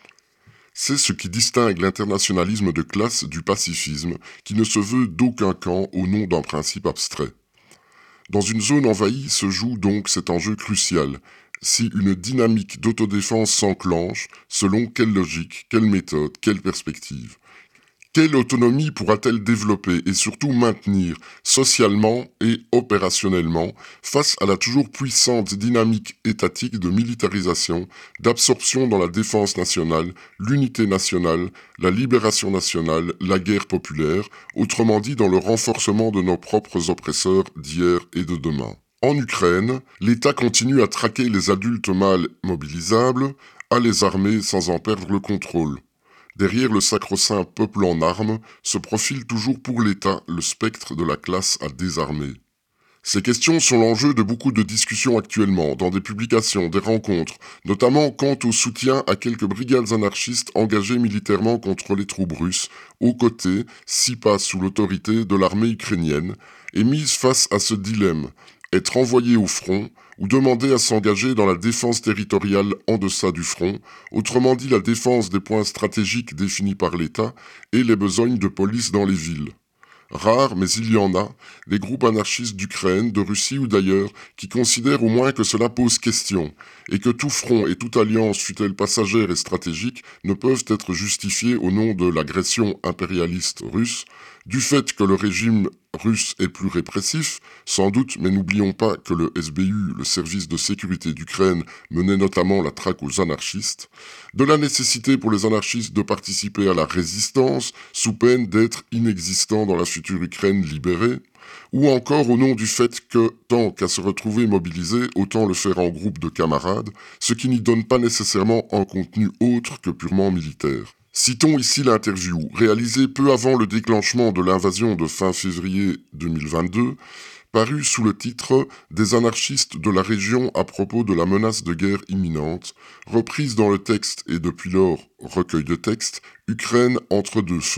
C'est ce qui distingue l'internationalisme de classe du pacifisme, qui ne se veut d'aucun camp au nom d'un principe abstrait. Dans une zone envahie se joue donc cet enjeu crucial. Si une dynamique d'autodéfense s'enclenche, selon quelle logique, quelle méthode, quelle perspective ? Quelle autonomie pourra-t-elle développer et surtout maintenir socialement et opérationnellement face à la toujours puissante dynamique étatique de militarisation, d'absorption dans la défense nationale, l'unité nationale, la libération nationale, la guerre populaire, autrement dit dans le renforcement de nos propres oppresseurs d'hier et de demain. En Ukraine, l'État continue à traquer les adultes mâles mobilisables, à les armer sans en perdre le contrôle. Derrière le sacro-saint peuple en armes se profile toujours pour l'État le spectre de la classe à désarmer. Ces questions sont l'enjeu de beaucoup de discussions actuellement, dans des publications, des rencontres, notamment quant au soutien à quelques brigades anarchistes engagées militairement contre les troupes russes, aux côtés, si pas sous l'autorité de l'armée ukrainienne, et mises face à ce dilemme, être envoyées au front, ou demander à s'engager dans la défense territoriale en deçà du front, autrement dit la défense des points stratégiques définis par l'État et les besognes de police dans les villes. Rares, mais il y en a, les groupes anarchistes d'Ukraine, de Russie ou d'ailleurs, qui considèrent au moins que cela pose question, et que tout front et toute alliance, fût-elle passagère et stratégique, ne peuvent être justifiés au nom de l'agression impérialiste russe, du fait que le régime russe est plus répressif, sans doute, mais n'oublions pas que le SBU, le service de sécurité d'Ukraine, menait notamment la traque aux anarchistes, de la nécessité pour les anarchistes de participer à la résistance, sous peine d'être inexistants dans la future Ukraine libérée, ou encore au nom du fait que, tant qu'à se retrouver mobilisé, autant le faire en groupe de camarades, ce qui n'y donne pas nécessairement un contenu autre que purement militaire. Citons ici l'interview, réalisée peu avant le déclenchement de l'invasion de fin février 2022, parue sous le titre « Des anarchistes de la région à propos de la menace de guerre imminente », reprise dans le texte et depuis lors recueil de textes « Ukraine entre deux feux ».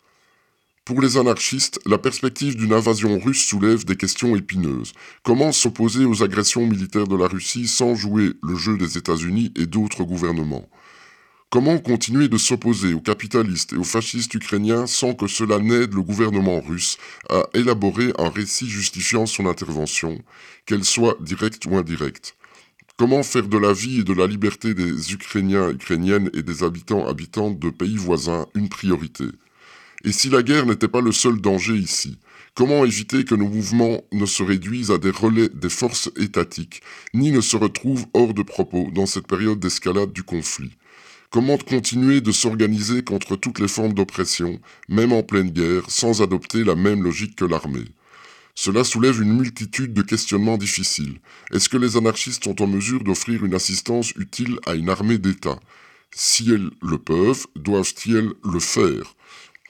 Pour les anarchistes, la perspective d'une invasion russe soulève des questions épineuses. Comment s'opposer aux agressions militaires de la Russie sans jouer le jeu des États-Unis et d'autres gouvernements ? Comment continuer de s'opposer aux capitalistes et aux fascistes ukrainiens sans que cela n'aide le gouvernement russe à élaborer un récit justifiant son intervention, qu'elle soit directe ou indirecte ? Comment faire de la vie et de la liberté des Ukrainiens, Ukrainiennes et des habitantes de pays voisins une priorité ? Et si la guerre n'était pas le seul danger ici, comment éviter que nos mouvements ne se réduisent à des relais des forces étatiques, ni ne se retrouvent hors de propos dans cette période d'escalade du conflit ? Comment continuer de s'organiser contre toutes les formes d'oppression, même en pleine guerre, sans adopter la même logique que l'armée ? Cela soulève une multitude de questionnements difficiles. Est-ce que les anarchistes sont en mesure d'offrir une assistance utile à une armée d'État ? Si elles le peuvent, doivent-elles le faire ?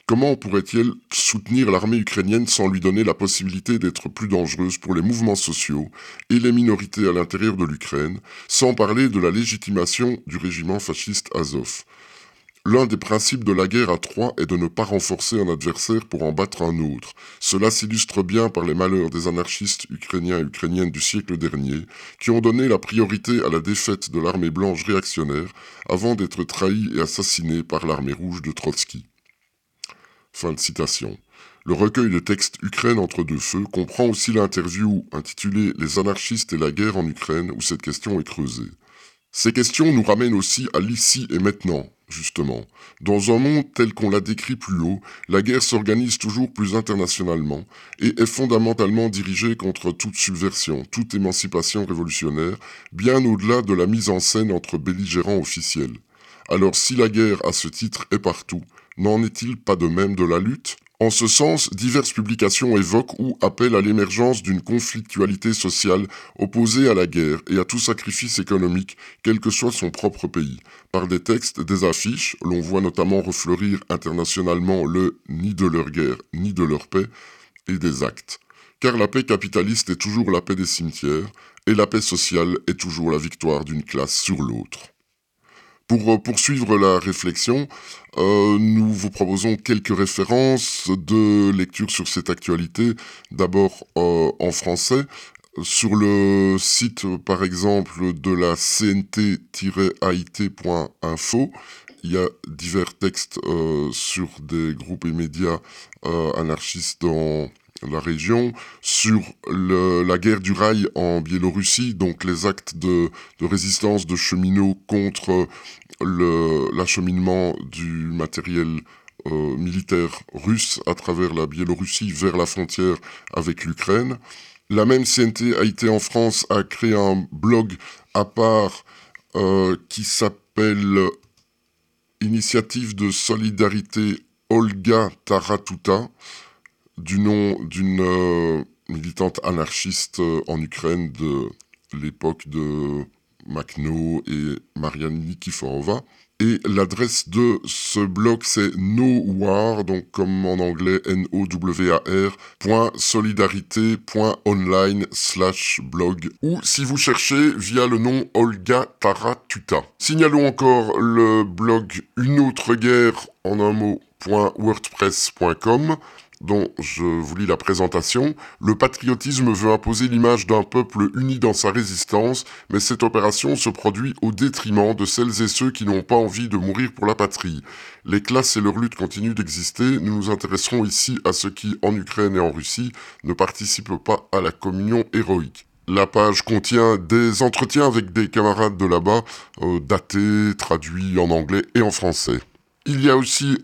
Comment pourrait-il soutenir l'armée ukrainienne sans lui donner la possibilité d'être plus dangereuse pour les mouvements sociaux et les minorités à l'intérieur de l'Ukraine, sans parler de la légitimation du régiment fasciste Azov? L'un des principes de la guerre à trois est de ne pas renforcer un adversaire pour en battre un autre. Cela s'illustre bien par les malheurs des anarchistes ukrainiens et ukrainiennes du siècle dernier, qui ont donné la priorité à la défaite de l'armée blanche réactionnaire avant d'être trahis et assassinés par l'armée rouge de Trotsky. Fin de citation. Le recueil de textes Ukraine entre deux feux comprend aussi l'interview intitulée « Les anarchistes et la guerre en Ukraine » où cette question est creusée. Ces questions nous ramènent aussi à l'ici et maintenant, justement. Dans un monde tel qu'on l'a décrit plus haut, la guerre s'organise toujours plus internationalement et est fondamentalement dirigée contre toute subversion, toute émancipation révolutionnaire, bien au-delà de la mise en scène entre belligérants officiels. Alors si la guerre, à ce titre, est partout, n'en est-il pas de même de la lutte ? En ce sens, diverses publications évoquent ou appellent à l'émergence d'une conflictualité sociale opposée à la guerre et à tout sacrifice économique, quel que soit son propre pays. Par des textes, des affiches, l'on voit notamment refleurir internationalement le « ni de leur guerre, ni de leur paix » et des actes. Car la paix capitaliste est toujours la paix des cimetières, et la paix sociale est toujours la victoire d'une classe sur l'autre. Pour poursuivre la réflexion, nous vous proposons quelques références de lecture sur cette actualité, d'abord en français. Sur le site, par exemple, de la cnt-ait.info, il y a divers textes sur des groupes et médias anarchistes dans la région, sur la guerre du rail en Biélorussie, donc les actes de résistance de cheminots contre l'acheminement du matériel militaire russe à travers la Biélorussie vers la frontière avec l'Ukraine. La même CNT-ait en France a créé un blog à part qui s'appelle Initiative de solidarité Olga Taratuta, du nom d'une militante anarchiste en Ukraine de l'époque de Makhno et Marianne Nikiforova. Et l'adresse de ce blog, c'est nowar, donc comme en anglais NOWAR, .solidarité.online/blog, ou si vous cherchez via le nom Olga Taratuta. Signalons encore le blog Une autre guerre en un mot.wordpress.com, dont je vous lis la présentation. Le patriotisme veut imposer l'image d'un peuple uni dans sa résistance, mais cette opération se produit au détriment de celles et ceux qui n'ont pas envie de mourir pour la patrie. Les classes et leur lutte continuent d'exister. Nous nous intéresserons ici à ceux qui, en Ukraine et en Russie, ne participent pas à la communion héroïque. La page contient des entretiens avec des camarades de là-bas, datés, traduits en anglais et en français. Il y a aussi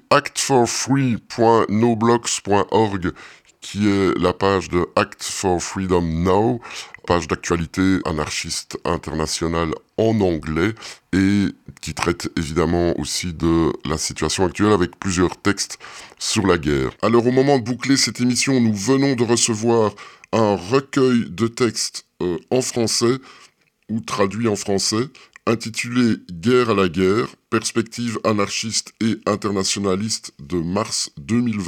actforfree.noblogs.org qui est la page de Act for Freedom Now, page d'actualité anarchiste internationale en anglais et qui traite évidemment aussi de la situation actuelle avec plusieurs textes sur la guerre. Alors au moment de boucler cette émission, nous venons de recevoir un recueil de textes en français ou traduits en français intitulé « Guerre à la guerre, perspective anarchiste et internationaliste de mars 2022 »,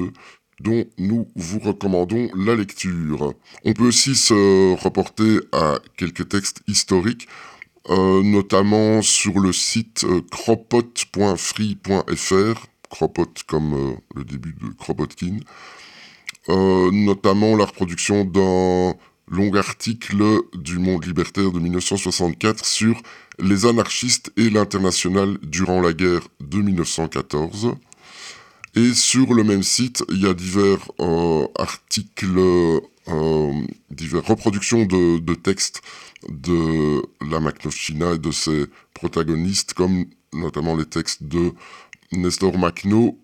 dont nous vous recommandons la lecture. On peut aussi se reporter à quelques textes historiques, notamment sur le site kropot.free.fr, Kropot comme le début de Kropotkin, notamment la reproduction d'un long article du Monde libertaire de 1964 sur les anarchistes et l'international durant la guerre de 1914. Et sur le même site, il y a divers articles, diverses reproductions de textes de la Makhnovщина et de ses protagonistes, comme notamment les textes de Nestor Makhno,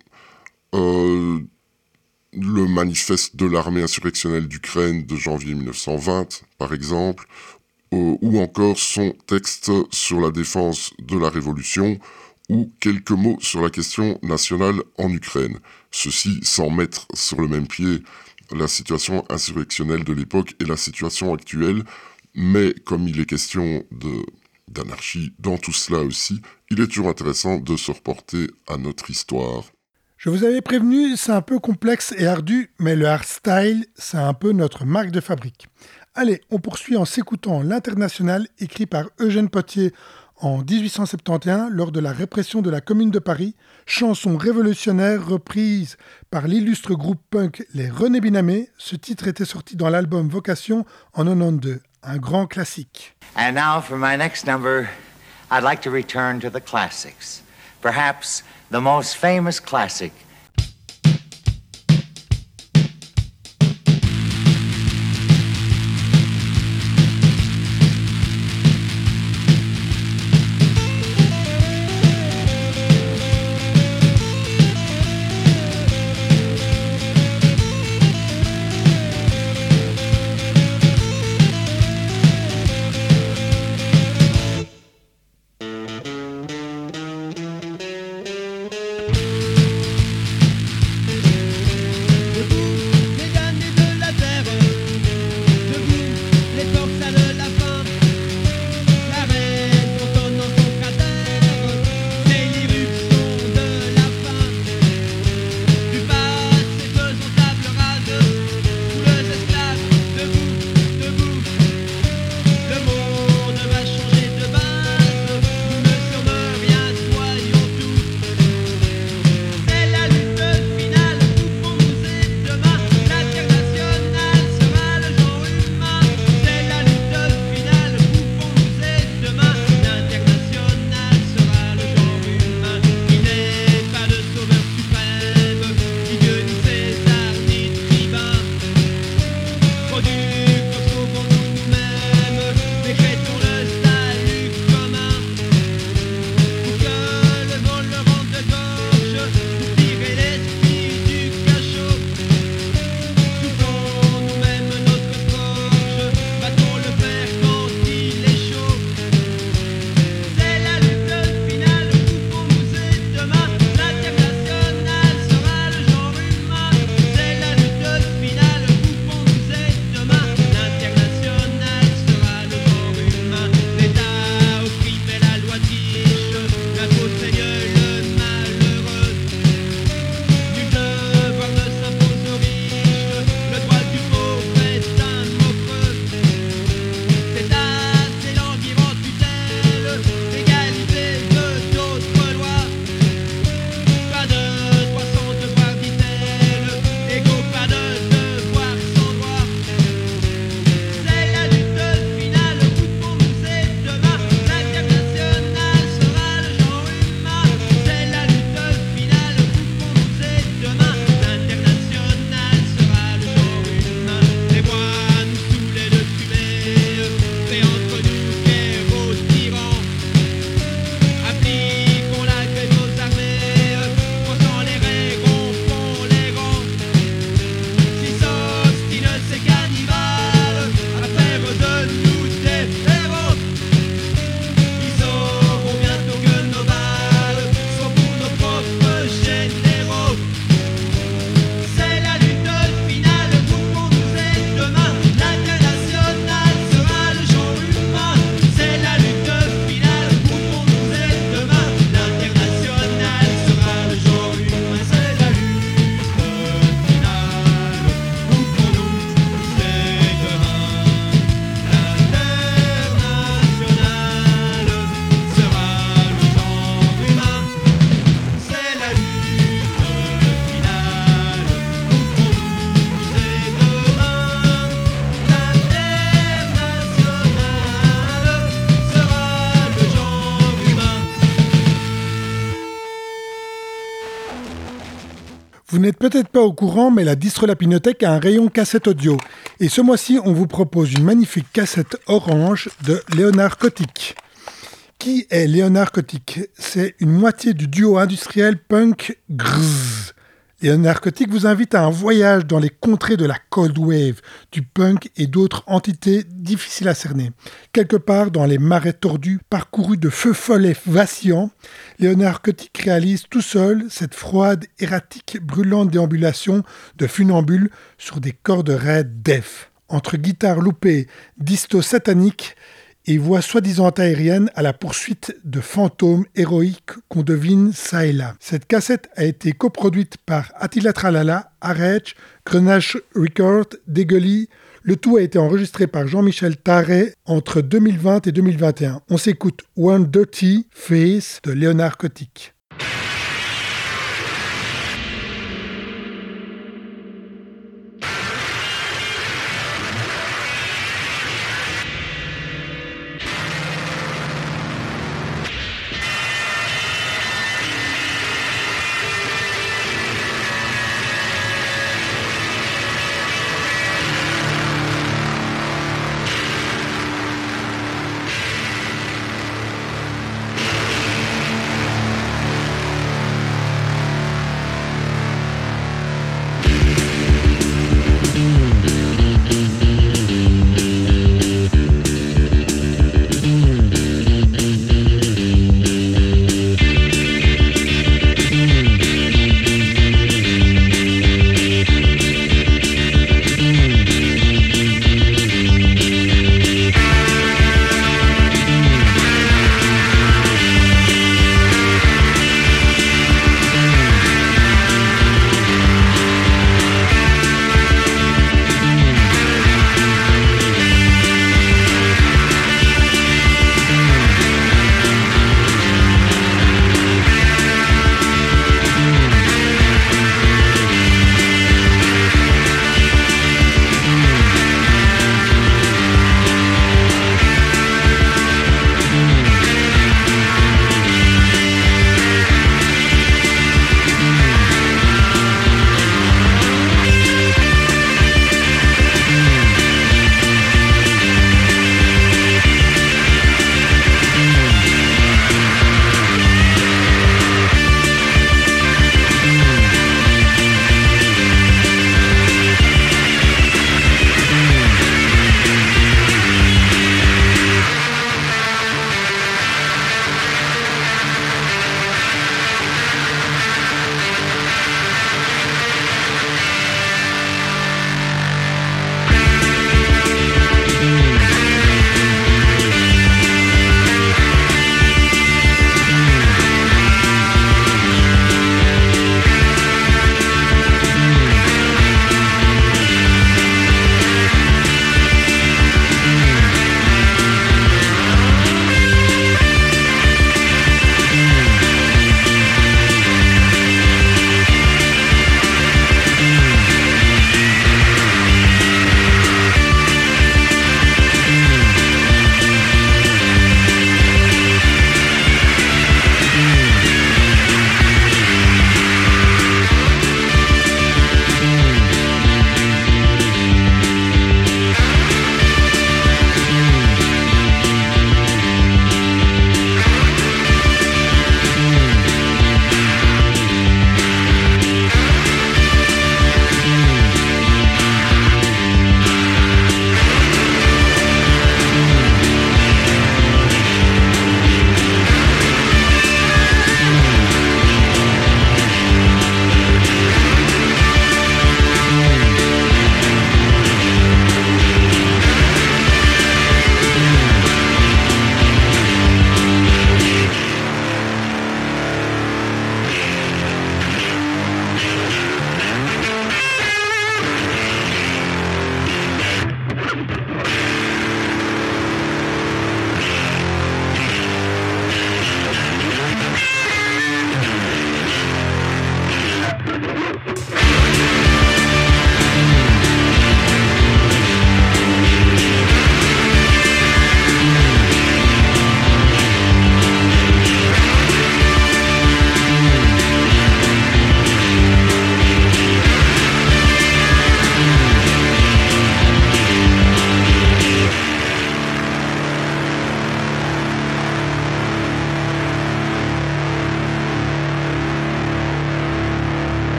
le manifeste de l'armée insurrectionnelle d'Ukraine de janvier 1920, par exemple, ou encore son texte sur la défense de la révolution, ou quelques mots sur la question nationale en Ukraine. Ceci sans mettre sur le même pied la situation insurrectionnelle de l'époque et la situation actuelle, mais comme il est question d'anarchie dans tout cela aussi, il est toujours intéressant de se reporter à notre histoire. Je vous avais prévenu, c'est un peu complexe et ardu, mais le hardstyle, c'est un peu notre marque de fabrique. Allez, on poursuit en s'écoutant l'International, écrit par Eugène Pottier en 1871 lors de la répression de la Commune de Paris, chanson révolutionnaire reprise par l'illustre groupe punk Les René Binamé. Ce titre était sorti dans l'album Vocation en 92, un grand classique. And now for my next number, I'd like to return to the classics. Perhaps the most famous classic. Vous n'êtes peut-être pas au courant, mais la Distro Lapinothèque a un rayon cassette audio. Et ce mois-ci, on vous propose une magnifique cassette orange de Léonard Kotik. Qui est Léonard Kotik ? C'est une moitié du duo industriel punk Grrrz. Léonard Kotik vous invite à un voyage dans les contrées de la Cold Wave, du punk et d'autres entités difficiles à cerner. Quelque part dans les marais tordus, parcourus de feux follets vacillants, Léonard Kotik réalise tout seul cette froide, erratique, brûlante déambulation de funambule sur des cordes raides def. Entre guitare loupée, disto satanique et voix soi-disant aérienne à la poursuite de fantômes héroïques qu'on devine ça et là. Cette cassette a été coproduite par Attila Tralala, Arech, Grenache Records, Degully. Le tout a été enregistré par Jean-Michel Tarret entre 2020 et 2021. On s'écoute One Dirty Face de Léonard Kotik.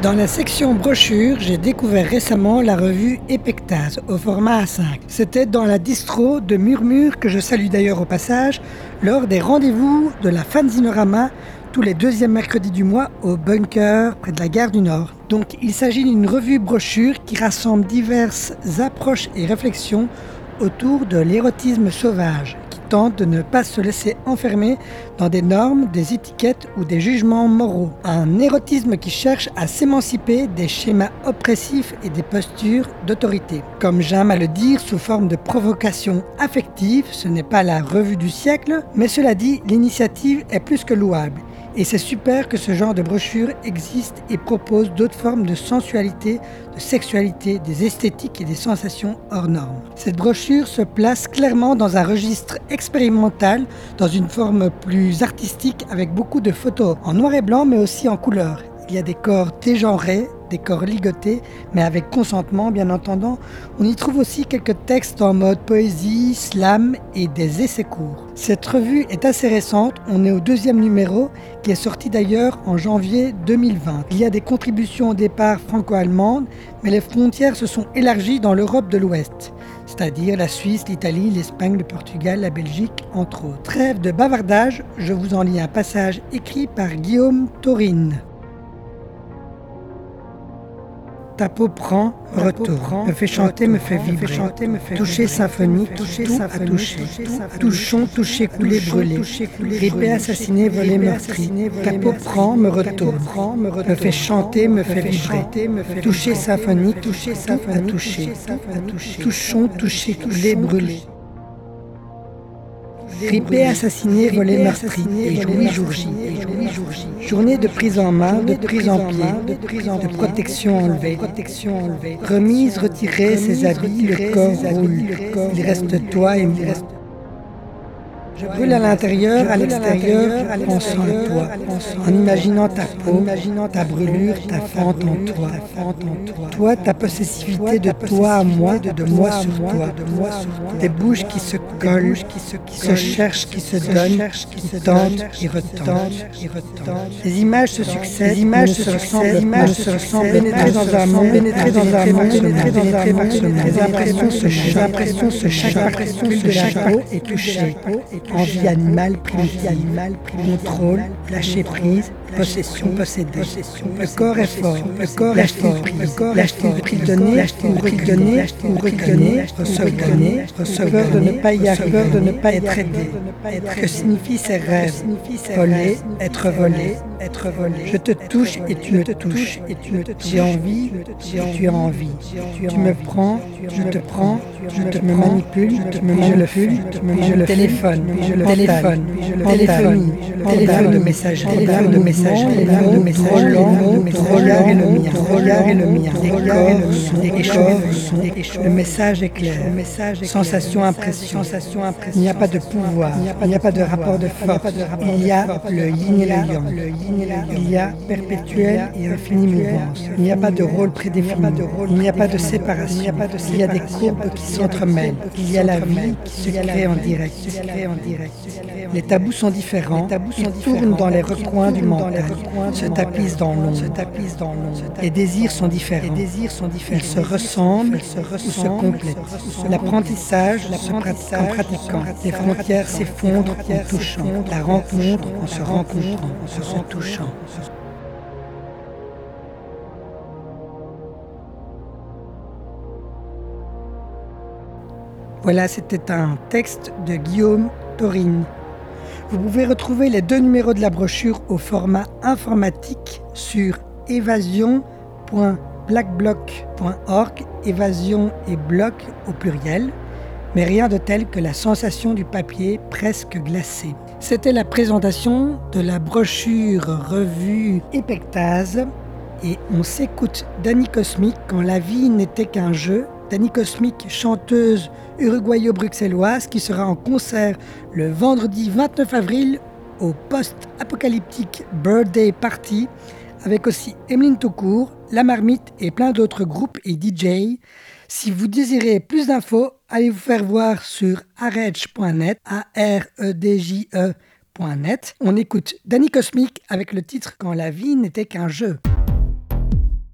Dans la section brochure, j'ai découvert récemment la revue Epectase au format A5. C'était dans la distro de Murmure, que je salue d'ailleurs au passage, lors des rendez-vous de la Fanzinorama tous les deuxièmes mercredis du mois au Bunker, près de la gare du Nord. Donc il s'agit d'une revue brochure qui rassemble diverses approches et réflexions autour de l'érotisme sauvage, qui tente de ne pas se laisser enfermer dans des normes, des étiquettes ou des jugements moraux. Un érotisme qui cherche à s'émanciper des schémas oppressifs et des postures d'autorité. Comme j'aime à le dire, sous forme de provocation affective, ce n'est pas la revue du siècle, mais cela dit, l'initiative est plus que louable. Et c'est super que ce genre de brochure existe et propose d'autres formes de sensualité, de sexualité, des esthétiques et des sensations hors normes. Cette brochure se place clairement dans un registre expérimental, dans une forme plus artistique avec beaucoup de photos en noir et blanc mais aussi en couleur. Il y a des corps dégenrés, des corps ligotés, mais avec consentement bien entendu. On y trouve aussi quelques textes en mode poésie, slam et des essais courts. Cette revue est assez récente, on est au 2e numéro, qui est sorti d'ailleurs en janvier 2020. Il y a des contributions au départ franco-allemandes, mais les frontières se sont élargies dans l'Europe de l'Ouest, c'est-à-dire la Suisse, l'Italie, l'Espagne, le Portugal, la Belgique, entre autres. Trêve de bavardage, je vous en lis un passage écrit par Guillaume Taurine. Ta peau prend, retourne, me fait chanter, me fait vibrer, toucher symphonique, tout à toucher, touchons, toucher, couler, brûler, ripé, assassiné, volé, meurtri. Ta peau prend, me retourne, me fait chanter, me fait vibrer, toucher symphonique, tout à toucher, touchons, toucher, couler, brûler. Ripé, assassiné, volé, meurtri, et joui, jour J. Journée de prise en main, de prise en pied, de protection enlevée. Remise, retirée, ses habits, le corps roule. Il reste toi et moi. Je brûle à l'intérieur, à l'extérieur, en pensant à toi, en imaginant ta peau, ta brûlure, ta fente en toi. Toi, ta possessivité de toi à moi, de moi sur toi. Des bouches qui se collent, qui se cherchent, qui se donnent, qui tentent et retentent. Les images se succèdent, ne se ressemblent, pénétrer dans un monde, pénétrer par ce monde. Les impressions se changent, l'impression de chaque peau est touchée. Envie animale, primitive, contrôle, lâcher prise, possession, posséder. Le corps est fort, le corps est fort, lâche-t-il pris donné, receveur de ne pas y arriver, de ne pas être aidé. Que signifient ces rêves? Voler, être volé, Je te touche et tu me touches, j'ai envie et tu as envie. Tu me prends, je te prends, je me manipule, je le fume, je le téléphone, téléphonie, téléphone de messagerie, regard et le mien, les corps sont échauffés, le message est clair, sensation, impression, il n'y a pas de pouvoir, il n'y a pas de rapport de force, il y a le yin et le yang, il y a perpétuelle et infinie mouvance, il n'y a pas de rôle prédéfini, il n'y a pas de séparation, il y a des courbes qui s'entremêlent, il y a la vie qui se crée en direct. Les tabous sont différents, ils tournent dans les recoins du mental, se tapissent dans l'ombre. Les désirs sont différents, ils se ressemblent ou se complètent. L'apprentissage se pratique en pratiquant, les frontières s'effondrent en touchant, la rencontre en se rencontrant, en se touchant. Voilà, c'était un texte de Guillaume Taurine. Vous pouvez retrouver les 2 numéros de la brochure au format informatique sur évasion.blackblock.org, évasion et bloc au pluriel, mais rien de tel que la sensation du papier presque glacé. C'était la présentation de la brochure revue Epectase et on s'écoute Dani Cosmic quand la vie n'était qu'un jeu. Dani Cosmic, chanteuse uruguayo-bruxelloise qui sera en concert le vendredi 29 avril au post-apocalyptique Birthday Party avec aussi Emeline Toucourt, La Marmite et plein d'autres groupes et DJ. Si vous désirez plus d'infos, allez vous faire voir sur aredje.net, aredje.net. On écoute Dani Cosmic avec le titre Quand la vie n'était qu'un jeu.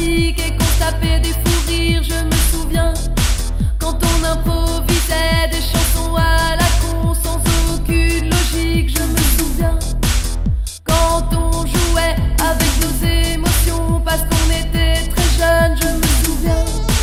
musique et qu'on se tapait des fous rires. Je me souviens quand on improvisait des chansons à la con sans aucune logique. Je me souviens quand on jouait avec nos émotions parce qu'on était très jeunes. Je me souviens.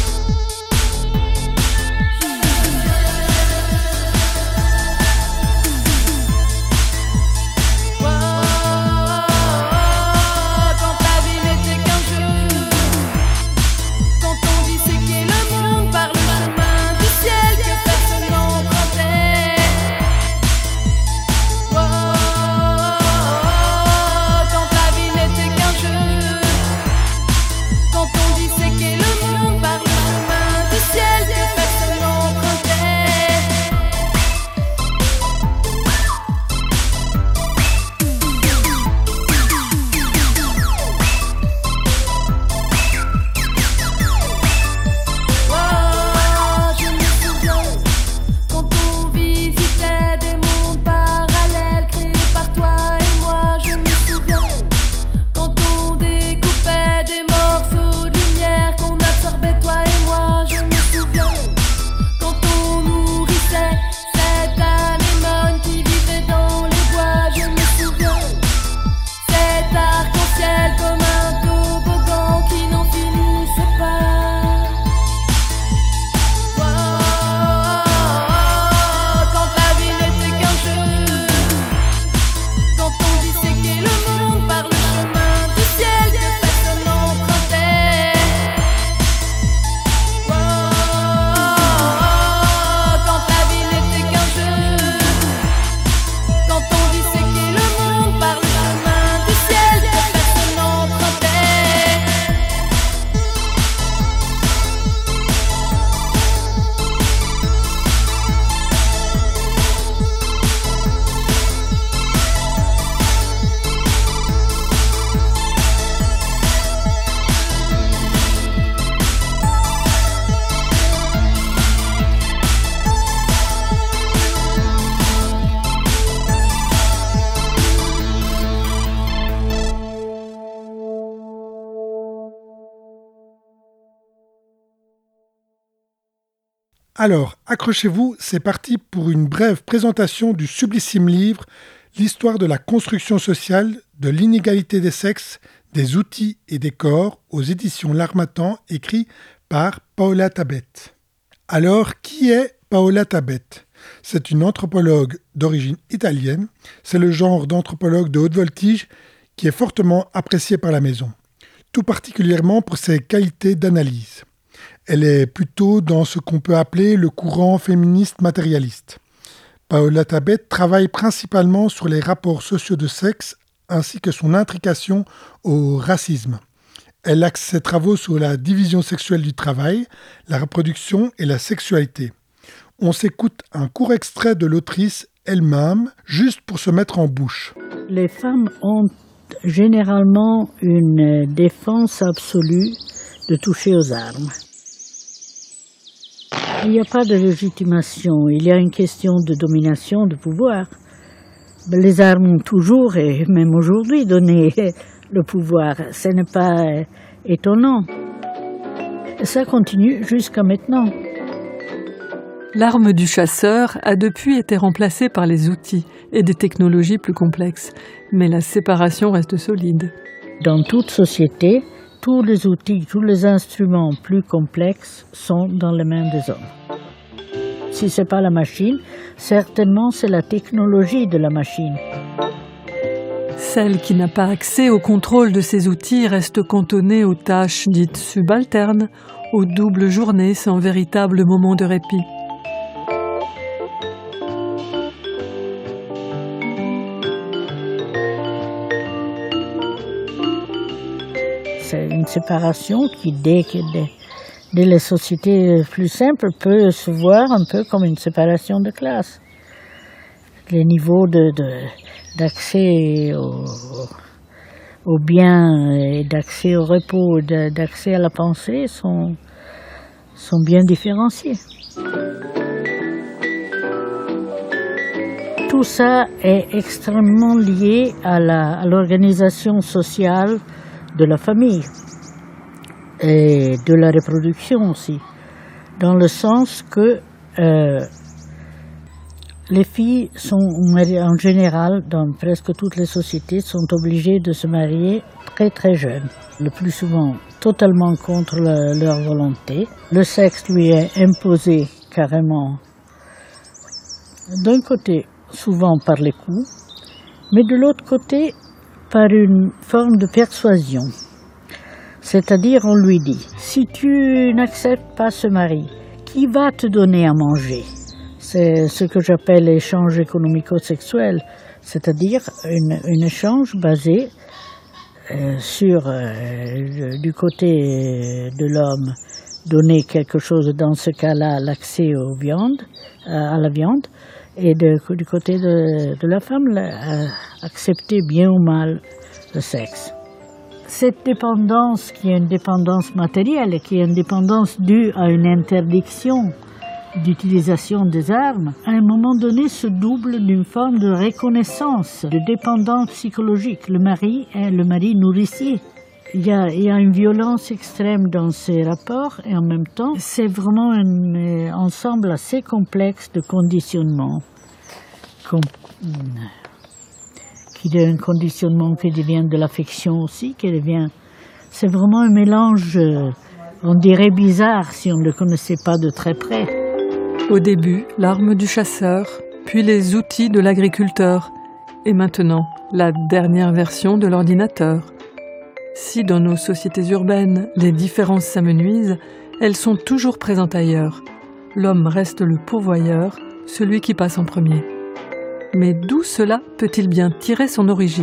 Alors, accrochez-vous, c'est parti pour une brève présentation du sublissime livre « L'histoire de la construction sociale, de l'inégalité des sexes, des outils et des corps » aux éditions L'Harmattan, écrit par Paola Tabet. Alors, qui est Paola Tabet ? C'est une anthropologue d'origine italienne. C'est le genre d'anthropologue de haute voltige qui est fortement apprécié par la maison, tout particulièrement pour ses qualités d'analyse. Elle est plutôt dans ce qu'on peut appeler le courant féministe matérialiste. Paola Tabet travaille principalement sur les rapports sociaux de sexe ainsi que son intrication au racisme. Elle axe ses travaux sur la division sexuelle du travail, la reproduction et la sexualité. On s'écoute un court extrait de l'autrice elle-même, juste pour se mettre en bouche. Les femmes ont généralement une défense absolue de toucher aux armes. Il n'y a pas de légitimation, il y a une question de domination, de pouvoir. Les armes ont toujours, et même aujourd'hui, donné le pouvoir. Ce n'est pas étonnant. Ça continue jusqu'à maintenant. L'arme du chasseur a depuis été remplacée par les outils et des technologies plus complexes. Mais la séparation reste solide. Dans toute société, tous les outils, tous les instruments plus complexes sont dans les mains des hommes. Si ce n'est pas la machine, certainement c'est la technologie de la machine. Celle qui n'a pas accès au contrôle de ces outils reste cantonnée aux tâches dites subalternes, aux doubles journées sans véritable moment de répit. C'est une séparation qui, dès les sociétés plus simples, peut se voir un peu comme une séparation de classe. Les niveaux d'accès aux biens et d'accès au repos, d'accès à la pensée sont bien différenciés. Tout ça est extrêmement lié à l'organisation sociale de la famille. et de la reproduction aussi, dans le sens que les filles sont en général, dans presque toutes les sociétés, sont obligées de se marier très très jeunes, le plus souvent totalement contre leur volonté. Le sexe lui est imposé carrément, d'un côté souvent par les coups, mais de l'autre côté par une forme de persuasion. C'est-à-dire on lui dit, si tu n'acceptes pas ce mari, qui va te donner à manger? C'est ce que j'appelle l'échange économico-sexuel, c'est-à-dire un échange basé sur, du côté de l'homme, donner quelque chose, dans ce cas-là, l'accès à la viande, et du côté de la femme, accepter bien ou mal le sexe. Cette dépendance, qui est une dépendance matérielle, qui est une dépendance due à une interdiction d'utilisation des armes, à un moment donné se double d'une forme de reconnaissance, de dépendance psychologique. Le mari est le mari nourricier. Il y a une violence extrême dans ces rapports et en même temps, c'est vraiment un ensemble assez complexe de conditionnement. Un conditionnement qui devient de l'affection aussi, c'est vraiment un mélange, on dirait bizarre si on ne le connaissait pas de très près. Au début, l'arme du chasseur, puis les outils de l'agriculteur, et maintenant, la dernière version de l'ordinateur. Si dans nos sociétés urbaines, les différences s'amenuisent, elles sont toujours présentes ailleurs. L'homme reste le pourvoyeur, celui qui passe en premier. Mais d'où cela peut-il bien tirer son origine ?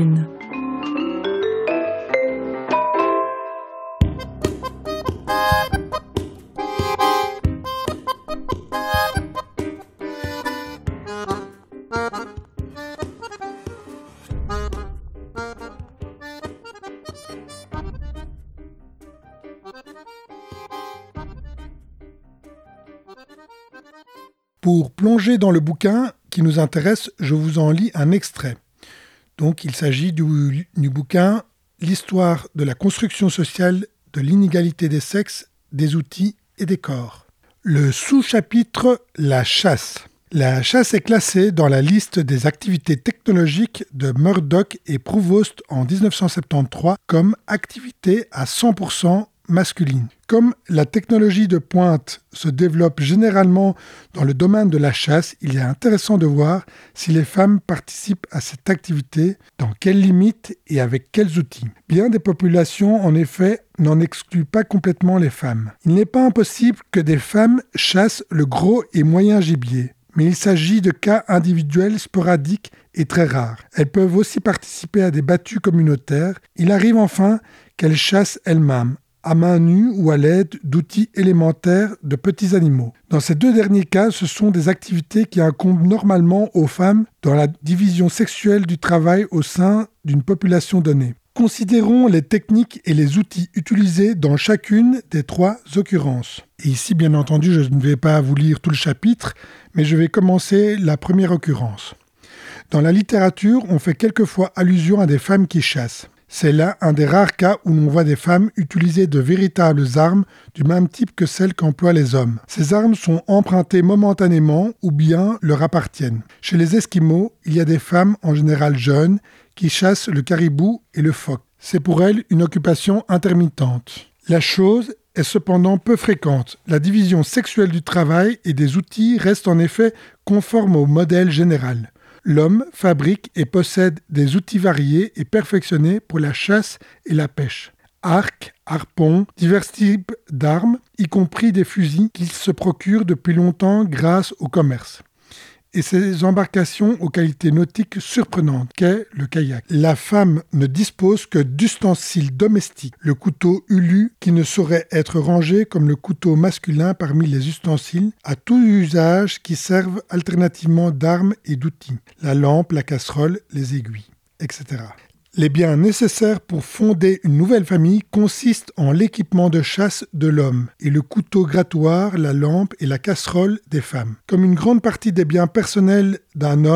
Pour plonger dans le bouquin qui nous intéresse, je vous en lis un extrait. Donc, il s'agit du bouquin « L'histoire de la construction sociale de l'inégalité des sexes, des outils et des corps ». Le sous-chapitre « La chasse ». La chasse est classée dans la liste des activités technologiques de Murdoch et Prouvost en 1973 comme activité à 100% masculine. Comme la technologie de pointe se développe généralement dans le domaine de la chasse, il est intéressant de voir si les femmes participent à cette activité, dans quelles limites et avec quels outils. Bien des populations, en effet, n'en excluent pas complètement les femmes. Il n'est pas impossible que des femmes chassent le gros et moyen gibier, mais il s'agit de cas individuels sporadiques et très rares. Elles peuvent aussi participer à des battues communautaires. Il arrive enfin qu'elles chassent elles-mêmes, à main nue ou à l'aide d'outils élémentaires de petits animaux. Dans ces deux derniers cas, ce sont des activités qui incombent normalement aux femmes dans la division sexuelle du travail au sein d'une population donnée. Considérons les techniques et les outils utilisés dans chacune des trois occurrences. Et ici, bien entendu, je ne vais pas vous lire tout le chapitre, mais je vais commencer la première occurrence. Dans la littérature, on fait quelquefois allusion à des femmes qui chassent. C'est là un des rares cas où l'on voit des femmes utiliser de véritables armes du même type que celles qu'emploient les hommes. Ces armes sont empruntées momentanément ou bien leur appartiennent. Chez les Esquimaux, il y a des femmes, en général jeunes, qui chassent le caribou et le phoque. C'est pour elles une occupation intermittente. La chose est cependant peu fréquente. La division sexuelle du travail et des outils reste en effet conforme au modèle général. L'homme fabrique et possède des outils variés et perfectionnés pour la chasse et la pêche. Arcs, harpons, divers types d'armes, y compris des fusils qu'il se procure depuis longtemps grâce au commerce. Et ces embarcations aux qualités nautiques surprenantes qu'est le kayak. La femme ne dispose que d'ustensiles domestiques. Le couteau ulu qui ne saurait être rangé comme le couteau masculin parmi les ustensiles à tout usage qui servent alternativement d'armes et d'outils. La lampe, la casserole, les aiguilles, etc. Les biens nécessaires pour fonder une nouvelle famille consistent en l'équipement de chasse de l'homme et le couteau grattoir, la lampe et la casserole des femmes. Comme une grande partie des biens personnels d'un homme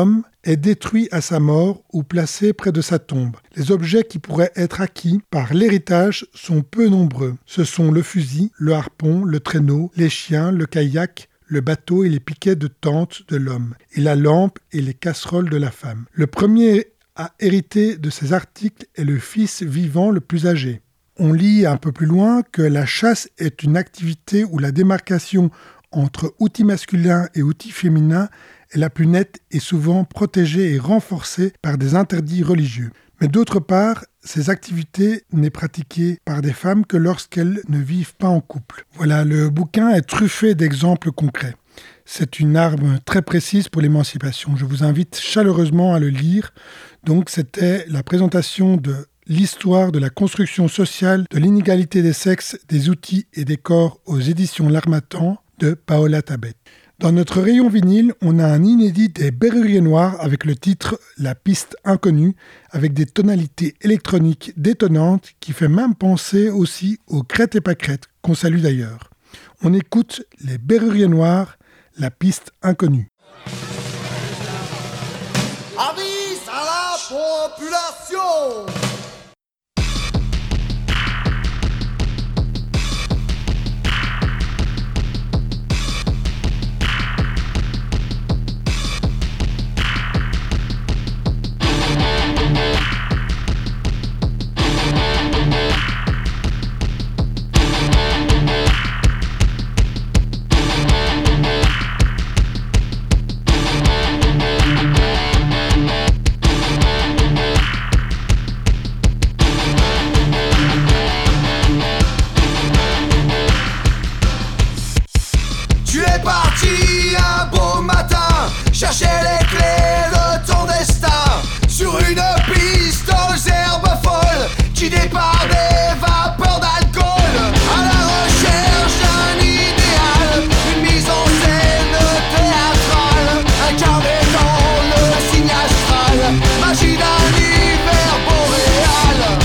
est détruit à sa mort ou placé près de sa tombe. Les objets qui pourraient être acquis par l'héritage sont peu nombreux. Ce sont le fusil, le harpon, le traîneau, les chiens, le kayak, le bateau et les piquets de tente de l'homme, et la lampe et les casseroles de la femme. Le premier à hériter de ces articles est le fils vivant le plus âgé. On lit un peu plus loin que la chasse est une activité où la démarcation entre outils masculins et outils féminins est la plus nette et souvent protégée et renforcée par des interdits religieux. Mais d'autre part, ces activités n'est pratiquée par des femmes que lorsqu'elles ne vivent pas en couple. Voilà, le bouquin est truffé d'exemples concrets. C'est une arme très précise pour l'émancipation. Je vous invite chaleureusement à le lire. Donc, c'était la présentation de l'histoire de la construction sociale de l'inégalité des sexes, des outils et des corps aux éditions L'Harmattan de Paola Tabet. Dans notre rayon vinyle, on a un inédit des Berruriers Noirs avec le titre « La piste inconnue » avec des tonalités électroniques détonnantes qui fait même penser aussi aux Crête et pas Crête, qu'on salue d'ailleurs. On écoute les Berruriers Noirs, « La piste inconnue ». Avis à la population! Chercher les clés de ton destin sur une piste aux herbes folles qui départ des vapeurs d'alcool à la recherche d'un idéal, une mise en scène théâtrale incarnée dans le signe astral, magie d'un hiver boréal.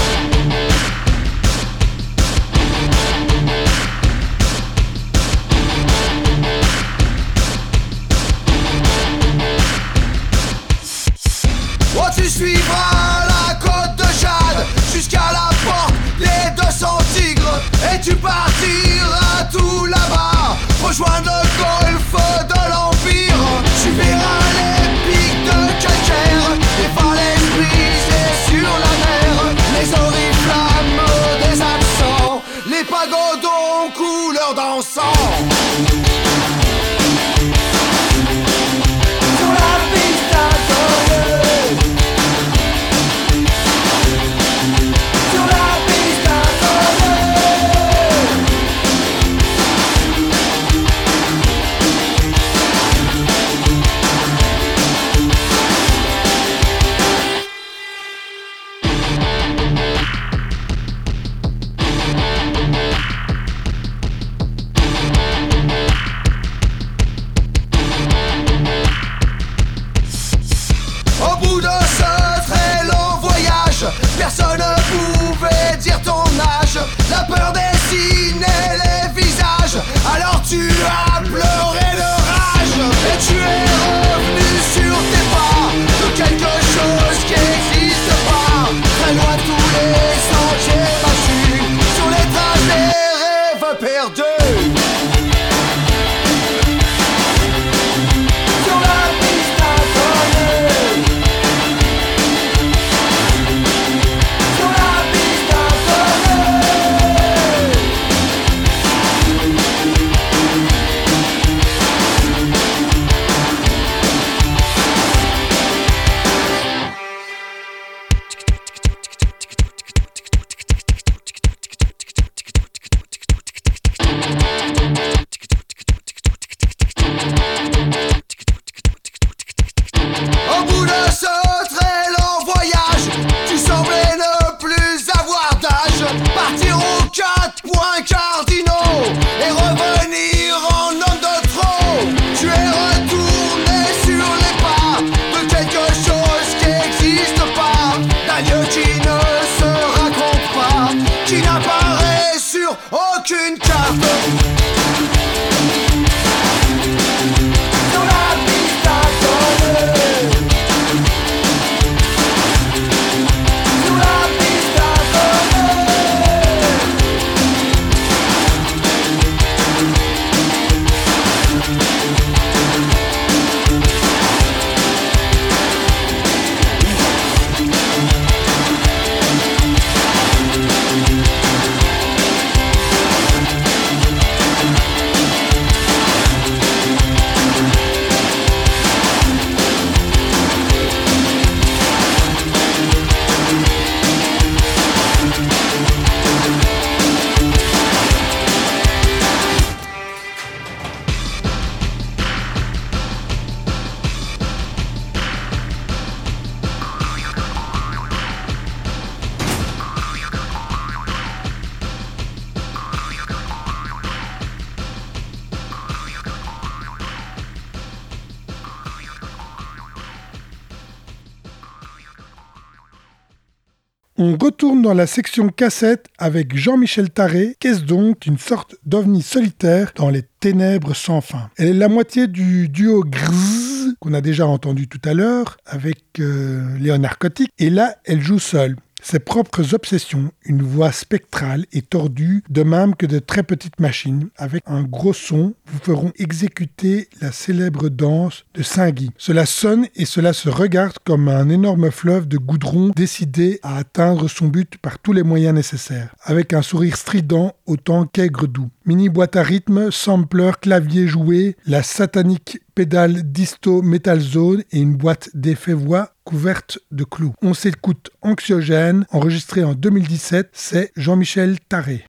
Tu suivras la côte de Jade jusqu'à la porte des 200 tigres et tu partiras tout là-bas, rejoindre le golfe de l'Empire. Tu verras les pics de calcaire, les falaises brisées sur la mer, les oriflammes des absents, les pagodons couleur d'encens. Sur la piste inconnue, personne ne pouvait dire ton âge, la peur dessinait les visages, alors tu as pleuré de rage, et tu es revenu sur tes pas, de quelque chose qui n'existe pas, très loin de tous les sentiers battus, sur les traces des rêves perdus. Sur la piste inconnue, On retourne dans la section cassette avec Jean-Michel Tarré. Qu'est-ce donc une sorte d'ovni solitaire dans les ténèbres sans fin? Elle est la moitié du duo Grrrz qu'on a déjà entendu tout à l'heure avec Léonard Cotic. Et là, elle joue seule. Ses propres obsessions, une voix spectrale et tordue, de même que de très petites machines, avec un gros son, vous feront exécuter la célèbre danse de Saint-Guy. Cela sonne et cela se regarde comme un énorme fleuve de goudron décidé à atteindre son but par tous les moyens nécessaires, avec un sourire strident autant qu'aigre doux. Mini boîte à rythme, sampler, clavier joué, la satanique pédale disto Metal Zone et une boîte d'effets voix couverte de clous. On s'écoute Anxiogène, enregistré en 2017, c'est Jean-Michel Tarré.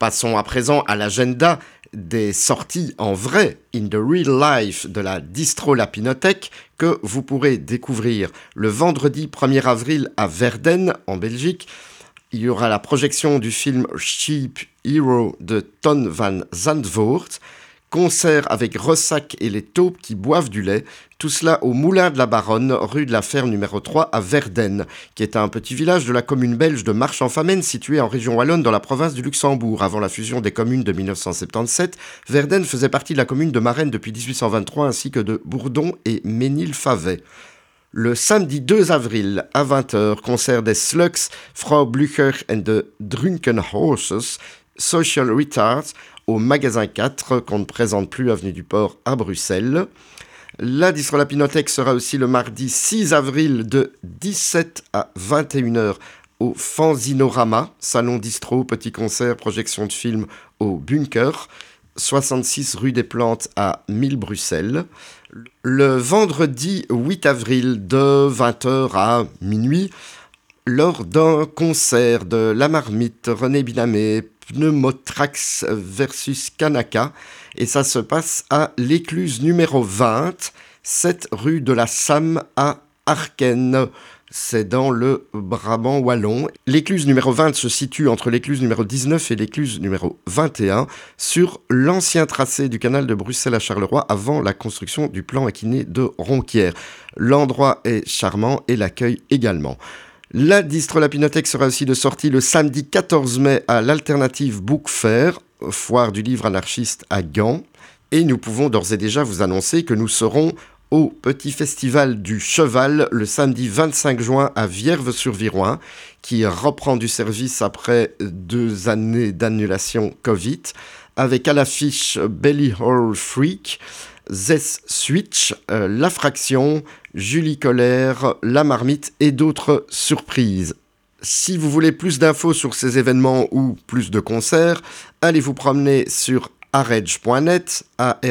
Passons à présent à l'agenda des sorties en vrai, in the real life, de la Distro Lapinothèque, que vous pourrez découvrir le vendredi 1er avril à Verden, en Belgique. Il y aura la projection du film Cheap Hero de Ton van Zandvoort, concert avec Ressac et les taupes qui boivent du lait, tout cela au Moulin de la Baronne, rue de la Ferme numéro 3 à Verden, qui est un petit village de la commune belge de Marche-en-Famenne, situé en région wallonne dans la province du Luxembourg. Avant la fusion des communes de 1977, Verden faisait partie de la commune de Marennes depuis 1823, ainsi que de Bourdon et Ménil-Favet. Le samedi 2 avril à 20h, concert des Slugs, Frau Blücher and the Drunken Horses, Social Retards, au magasin 4, qu'on ne présente plus, avenue du Port à Bruxelles. La Distro Lapinothèque sera aussi le mardi 6 avril de 17 à 21h au Fanzinorama, salon distro, petit concert, projection de film au Bunker, 66 rue des Plantes à 1000 Bruxelles. Le vendredi 8 avril de 20h à minuit, lors d'un concert de La Marmite, René Binamé, Pneumotrax versus Kanaka, et ça se passe à l'écluse numéro 20, 7 rue de la Samme à Arken. C'est dans le Brabant wallon. L'écluse numéro 20 se situe entre l'écluse numéro 19 et l'écluse numéro 21, sur l'ancien tracé du canal de Bruxelles à Charleroi, avant la construction du plan équiné de Ronquière. L'endroit est charmant et l'accueil également. La Distro Lapinothèque sera aussi de sortie le samedi 14 mai à l'Alternative Book Fair, foire du livre anarchiste à Gand. Et nous pouvons d'ores et déjà vous annoncer que nous serons au Petit Festival du Cheval le samedi 25 juin à Vierve-sur-Viroin, qui reprend du service après 2 années d'annulation Covid, avec à l'affiche Belly Hole Freak, Zess Switch, La Fraction, Julie Colère, La Marmite et d'autres surprises. Si vous voulez plus d'infos sur ces événements ou plus de concerts, allez vous promener sur aredge.net,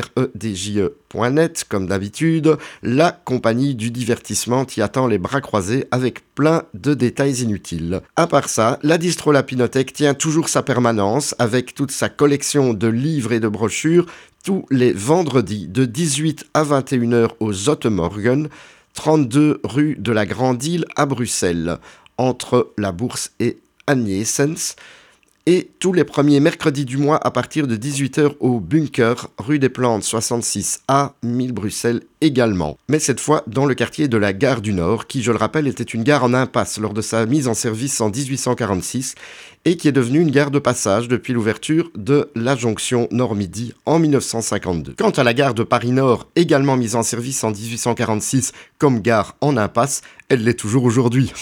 aredje.net, comme d'habitude, la compagnie du divertissement qui attend les bras croisés avec plein de détails inutiles. À part ça, la Distro Lapinothèque tient toujours sa permanence avec toute sa collection de livres et de brochures tous les vendredis de 18 à 21h au Zotemorgen, 32 rue de la Grande Île à Bruxelles, entre la Bourse et Agnieszens, et tous les premiers mercredis du mois à partir de 18h au Bunker, rue des Plantes 66A, 1000 Bruxelles également. Mais cette fois dans le quartier de la Gare du Nord, qui, je le rappelle, était une gare en impasse lors de sa mise en service en 1846 et qui est devenue une gare de passage depuis l'ouverture de la jonction Nord-Midi en 1952. Quant à la gare de Paris-Nord, également mise en service en 1846 comme gare en impasse, elle l'est toujours aujourd'hui.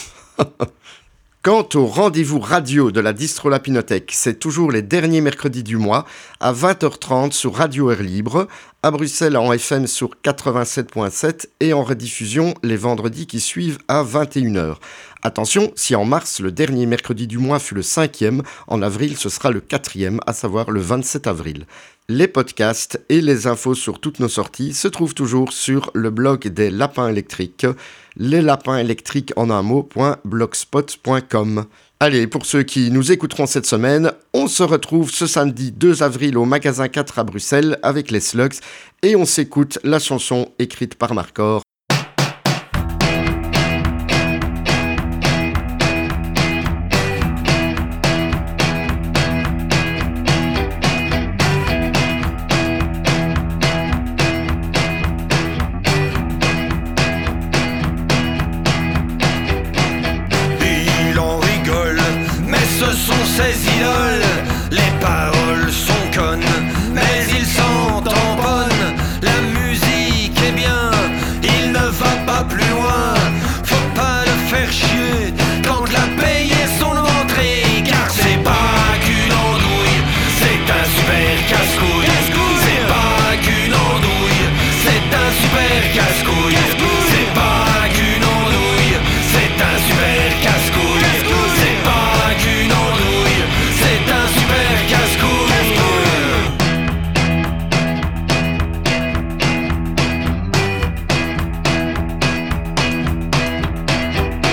Quant au rendez-vous radio de la Distro Lapinothèque, c'est toujours les derniers mercredis du mois à 20h30 sur Radio Air Libre, à Bruxelles en FM sur 87.7 et en rediffusion les vendredis qui suivent à 21h. Attention, si en mars le dernier mercredi du mois fut le 5e, en avril ce sera le 4e, à savoir le 27 avril. Les podcasts et les infos sur toutes nos sorties se trouvent toujours sur le blog des Lapins électriques, leslapinsélectriques en un mot.blogspot.com. Allez, pour ceux qui nous écouteront cette semaine, on se retrouve ce samedi 2 avril au magasin 4 à Bruxelles avec les Slugs et on s'écoute la chanson écrite par Marcor.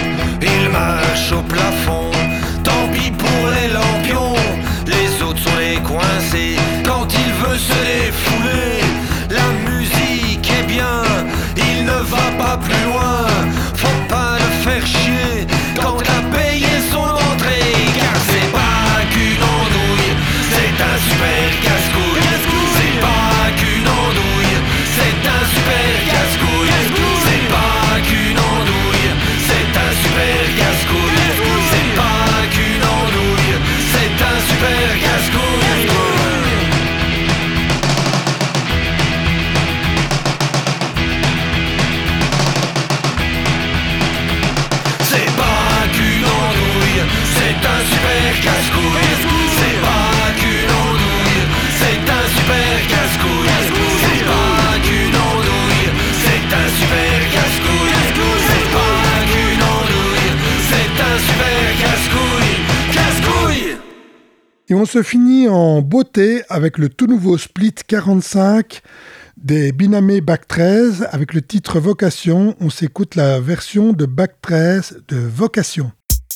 Au plafond, tant pis pour les lampions, les autres sont les Et on se finit en beauté avec le tout nouveau Split 45 des Binamé Bac 13 avec le titre Vocation. On s'écoute la version de Bac 13 de Vocation.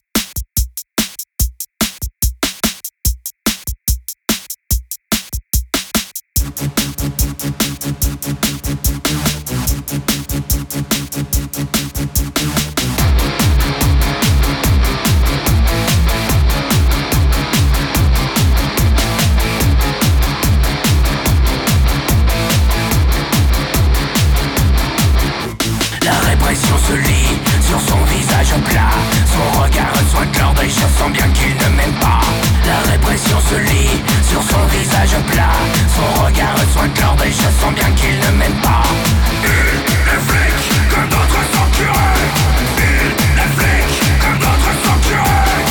La répression se lit sur son visage plat. Son regard reçoit de l'ordre et je sens bien qu'il ne m'aime pas. La répression se lit sur son visage plat. Son regard reçoit de l'ordre et je sens bien qu'il ne m'aime pas. Il est flic comme d'autres sont curés. Il est flic comme d'autres sont curés.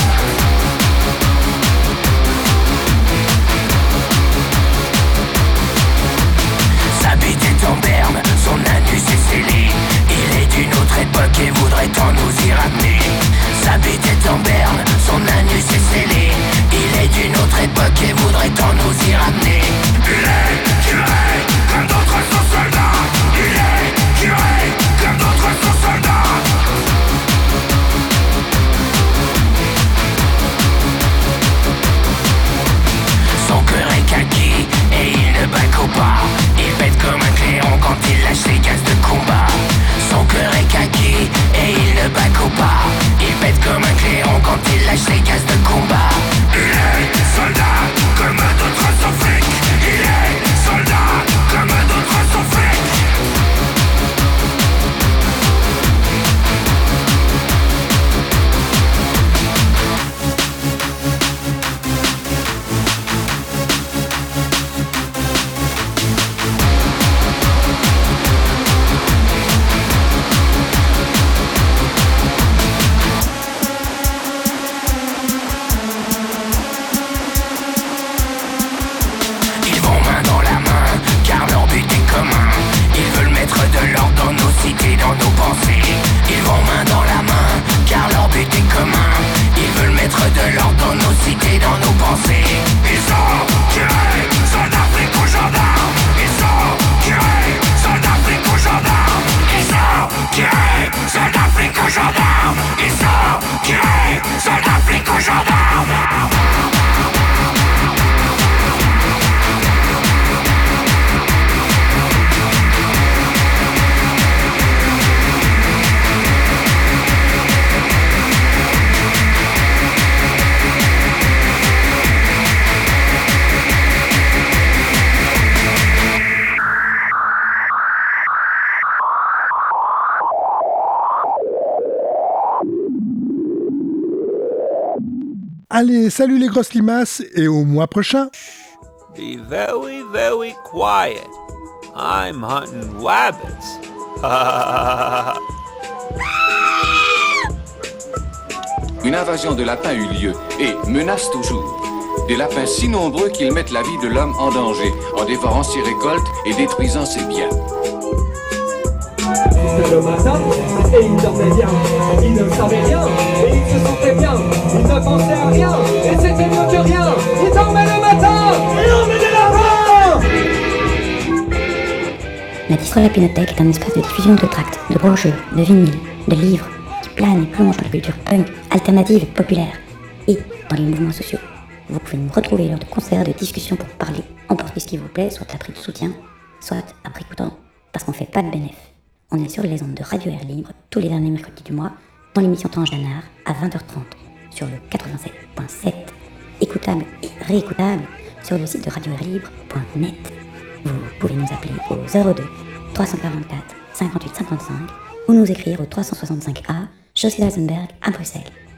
Sa bite est en berne, son anus est scellé. Il est d'une autre époque et voudrait tant nous y ramener. Sa bite est en berne, son anus est scellé. Il est d'une autre époque et voudrait tant nous y ramener. Il est curé comme d'autres sont soldats. Il est curé comme d'autres sont soldats. Son cœur est kaki et il ne baco pas. Il pète comme un clairon quand il lâche ses gaz de combat. Son cœur est kaki et il ne baco pas. Il pète comme un clairon quand il lâche ses gaz de combat. Il est soldat comme d'autres sont flics. Il est soldat comme d'autres sont flics. De l'ordre dans nos cités, dans nos pensées. Ils vont main dans la main, car leur but est commun. Ils veulent mettre de l'ordre dans nos cités, dans nos pensées. Ils sont curés, soldats flics ou gendarmes. Ils sont curés, soldats flics ou gendarmes. Ils sont curés, soldats flics ou gendarmes. Ils sont curés, soldats flics ou gendarmes. Allez, salut les grosses limaces et au mois prochain. Be very, very quiet. I'm hunting rabbits. Une invasion de lapins eut lieu et menace toujours. Des lapins si nombreux qu'ils mettent la vie de l'homme en danger, en dévorant ses récoltes et détruisant ses biens. C'était le matin, et il dormait bien. Il ne savait rien, et il se sentait bien. Il ne pensait à rien, et c'était mieux que rien. Il dormait le matin, et on met des lapins. La distro Lapinothèque est un espace de diffusion de tracts, de brochures, de vinyles, de livres, qui plane et plonge dans la culture punk, alternative et populaire, et dans les mouvements sociaux. Vous pouvez nous retrouver lors de concerts, de discussions pour parler, emporter ce qui vous plaît, soit à prix de soutien, soit à prix coûtant, parce qu'on fait pas de bénéf. On est sur les ondes de Radio Air Libre tous les derniers mercredis du mois dans l'émission Tranche d'Anard à 20h30 sur le 87.7, écoutable et réécoutable sur le site de radioairlibre.net. Vous pouvez nous appeler au 02 344 58 55 ou nous écrire au 365A, Chaussée d'Alzenberg à Bruxelles.